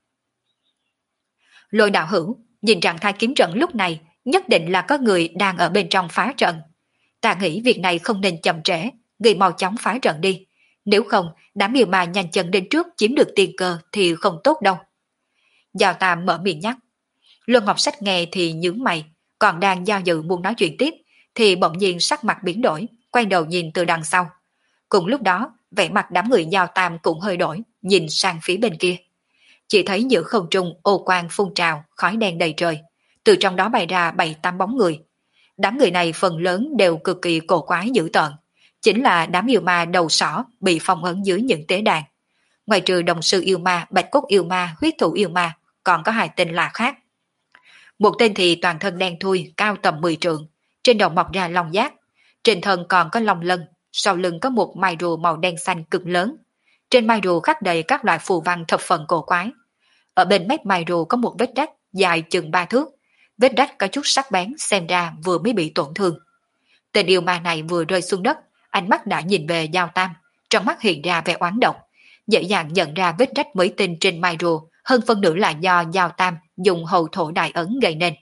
Lôi đạo hữu, nhìn trạng thái kiếm trận lúc này nhất định là có người đang ở bên trong phá trận. Ta nghĩ việc này không nên chậm trễ, người mau chóng phá trận đi. Nếu không, đám yêu ma nhanh chân đến trước chiếm được tiên cơ thì không tốt đâu. Giao Tam mở miệng nhắc. Luân Ngọc Sách nghe thì nhướng mày, còn đang do dự muốn nói chuyện tiếp, thì bỗng nhiên sắc mặt biến đổi, quay đầu nhìn từ đằng sau. Cùng lúc đó, vẻ mặt đám người Giao Tam cũng hơi đổi, nhìn sang phía bên kia. Chỉ thấy giữa không trung ô quang phun trào, khói đen đầy trời, từ trong đó bay ra 7-8 bóng người. Đám người này phần lớn đều cực kỳ cổ quái dữ tợn, chính là đám yêu ma đầu sỏ bị phong ấn dưới những tế đàn. Ngoài trừ đồng sư yêu ma, bạch cốt yêu ma, huyết thủ yêu ma, còn có 2 tên lạ khác. Một tên thì toàn thân đen thui, cao tầm 10 trượng, trên đầu mọc ra long giác, trên thân còn có long lân, sau lưng có một mai rùa màu đen xanh cực lớn. Trên mai rùa khắc đầy các loại phù văn thập phần cổ quái. Ở bên mép mai rùa có một vết rách dài chừng 3 thước, vết rách có chút sắc bén xem ra vừa mới bị tổn thương. Tên yêu ma này vừa rơi xuống đất, ánh mắt đã nhìn về Giao Tam, trong mắt hiện ra vẻ oán độc, dễ dàng nhận ra vết rách mới tinh trên mai rùa, hơn phân nửa là do Giao Tam dùng hầu thổ đại ấn gây nên.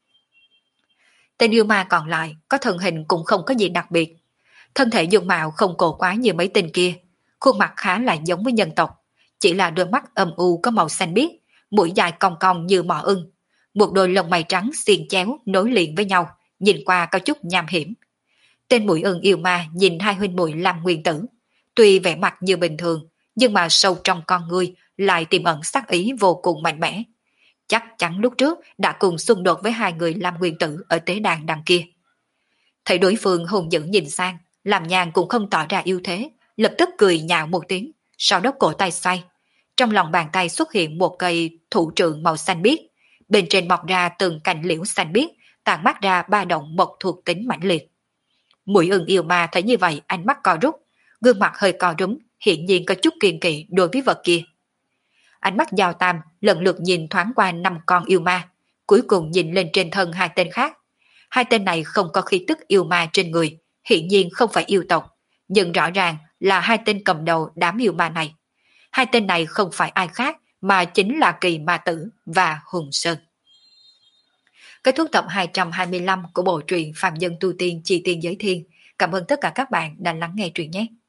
Tên yêu ma còn lại có thân hình cũng không có gì đặc biệt, thân thể dung mạo không cổ quái như mấy tên kia, khuôn mặt khá là giống với nhân tộc, chỉ là đôi mắt âm u có màu xanh biếc, mũi dài cong cong như mỏ ưng, một đôi lông mày trắng xiên chéo nối liền với nhau, nhìn qua có chút nham hiểm. Tên mũi ưng yêu ma nhìn 2 huynh muội Lam Nguyên Tử, tuy vẻ mặt như bình thường, nhưng mà sâu trong con ngươi lại tiềm ẩn sát ý vô cùng mạnh mẽ. Chắc chắn lúc trước đã cùng xung đột với 2 người Lam Nguyên Tử ở tế đàn đằng kia. Thấy đối phương hùng dữ nhìn sang, Làm Nhàn cũng không tỏ ra yếu thế, lập tức cười nhạo một tiếng, sau đó cổ tay xoay. Trong lòng bàn tay xuất hiện một cây thủ trượng màu xanh biếc, bên trên mọc ra từng cành liễu xanh biếc, tàn mắt ra ba động mộc thuộc tính mãnh liệt. Mũi ưng yêu ma thấy như vậy, ánh mắt co rút, gương mặt hơi co rúm, hiện nhiên có chút kiêng kỵ đối với vật kia. Ánh mắt Giao Tam lần lượt nhìn thoáng qua 5 con yêu ma, cuối cùng nhìn lên trên thân 2 tên khác. 2 tên này không có khí tức yêu ma trên người, hiện nhiên không phải yêu tộc, nhưng rõ ràng là 2 tên cầm đầu đám yêu ma này. 2 tên này không phải ai khác mà chính là Kỳ Ma Tử và Hùng Sơn. Kết thúc tập 225 của bộ truyện Phạm Nhân Tu Tiên Chi Tiên Giới Thiên. Cảm ơn tất cả các bạn đã lắng nghe truyện nhé.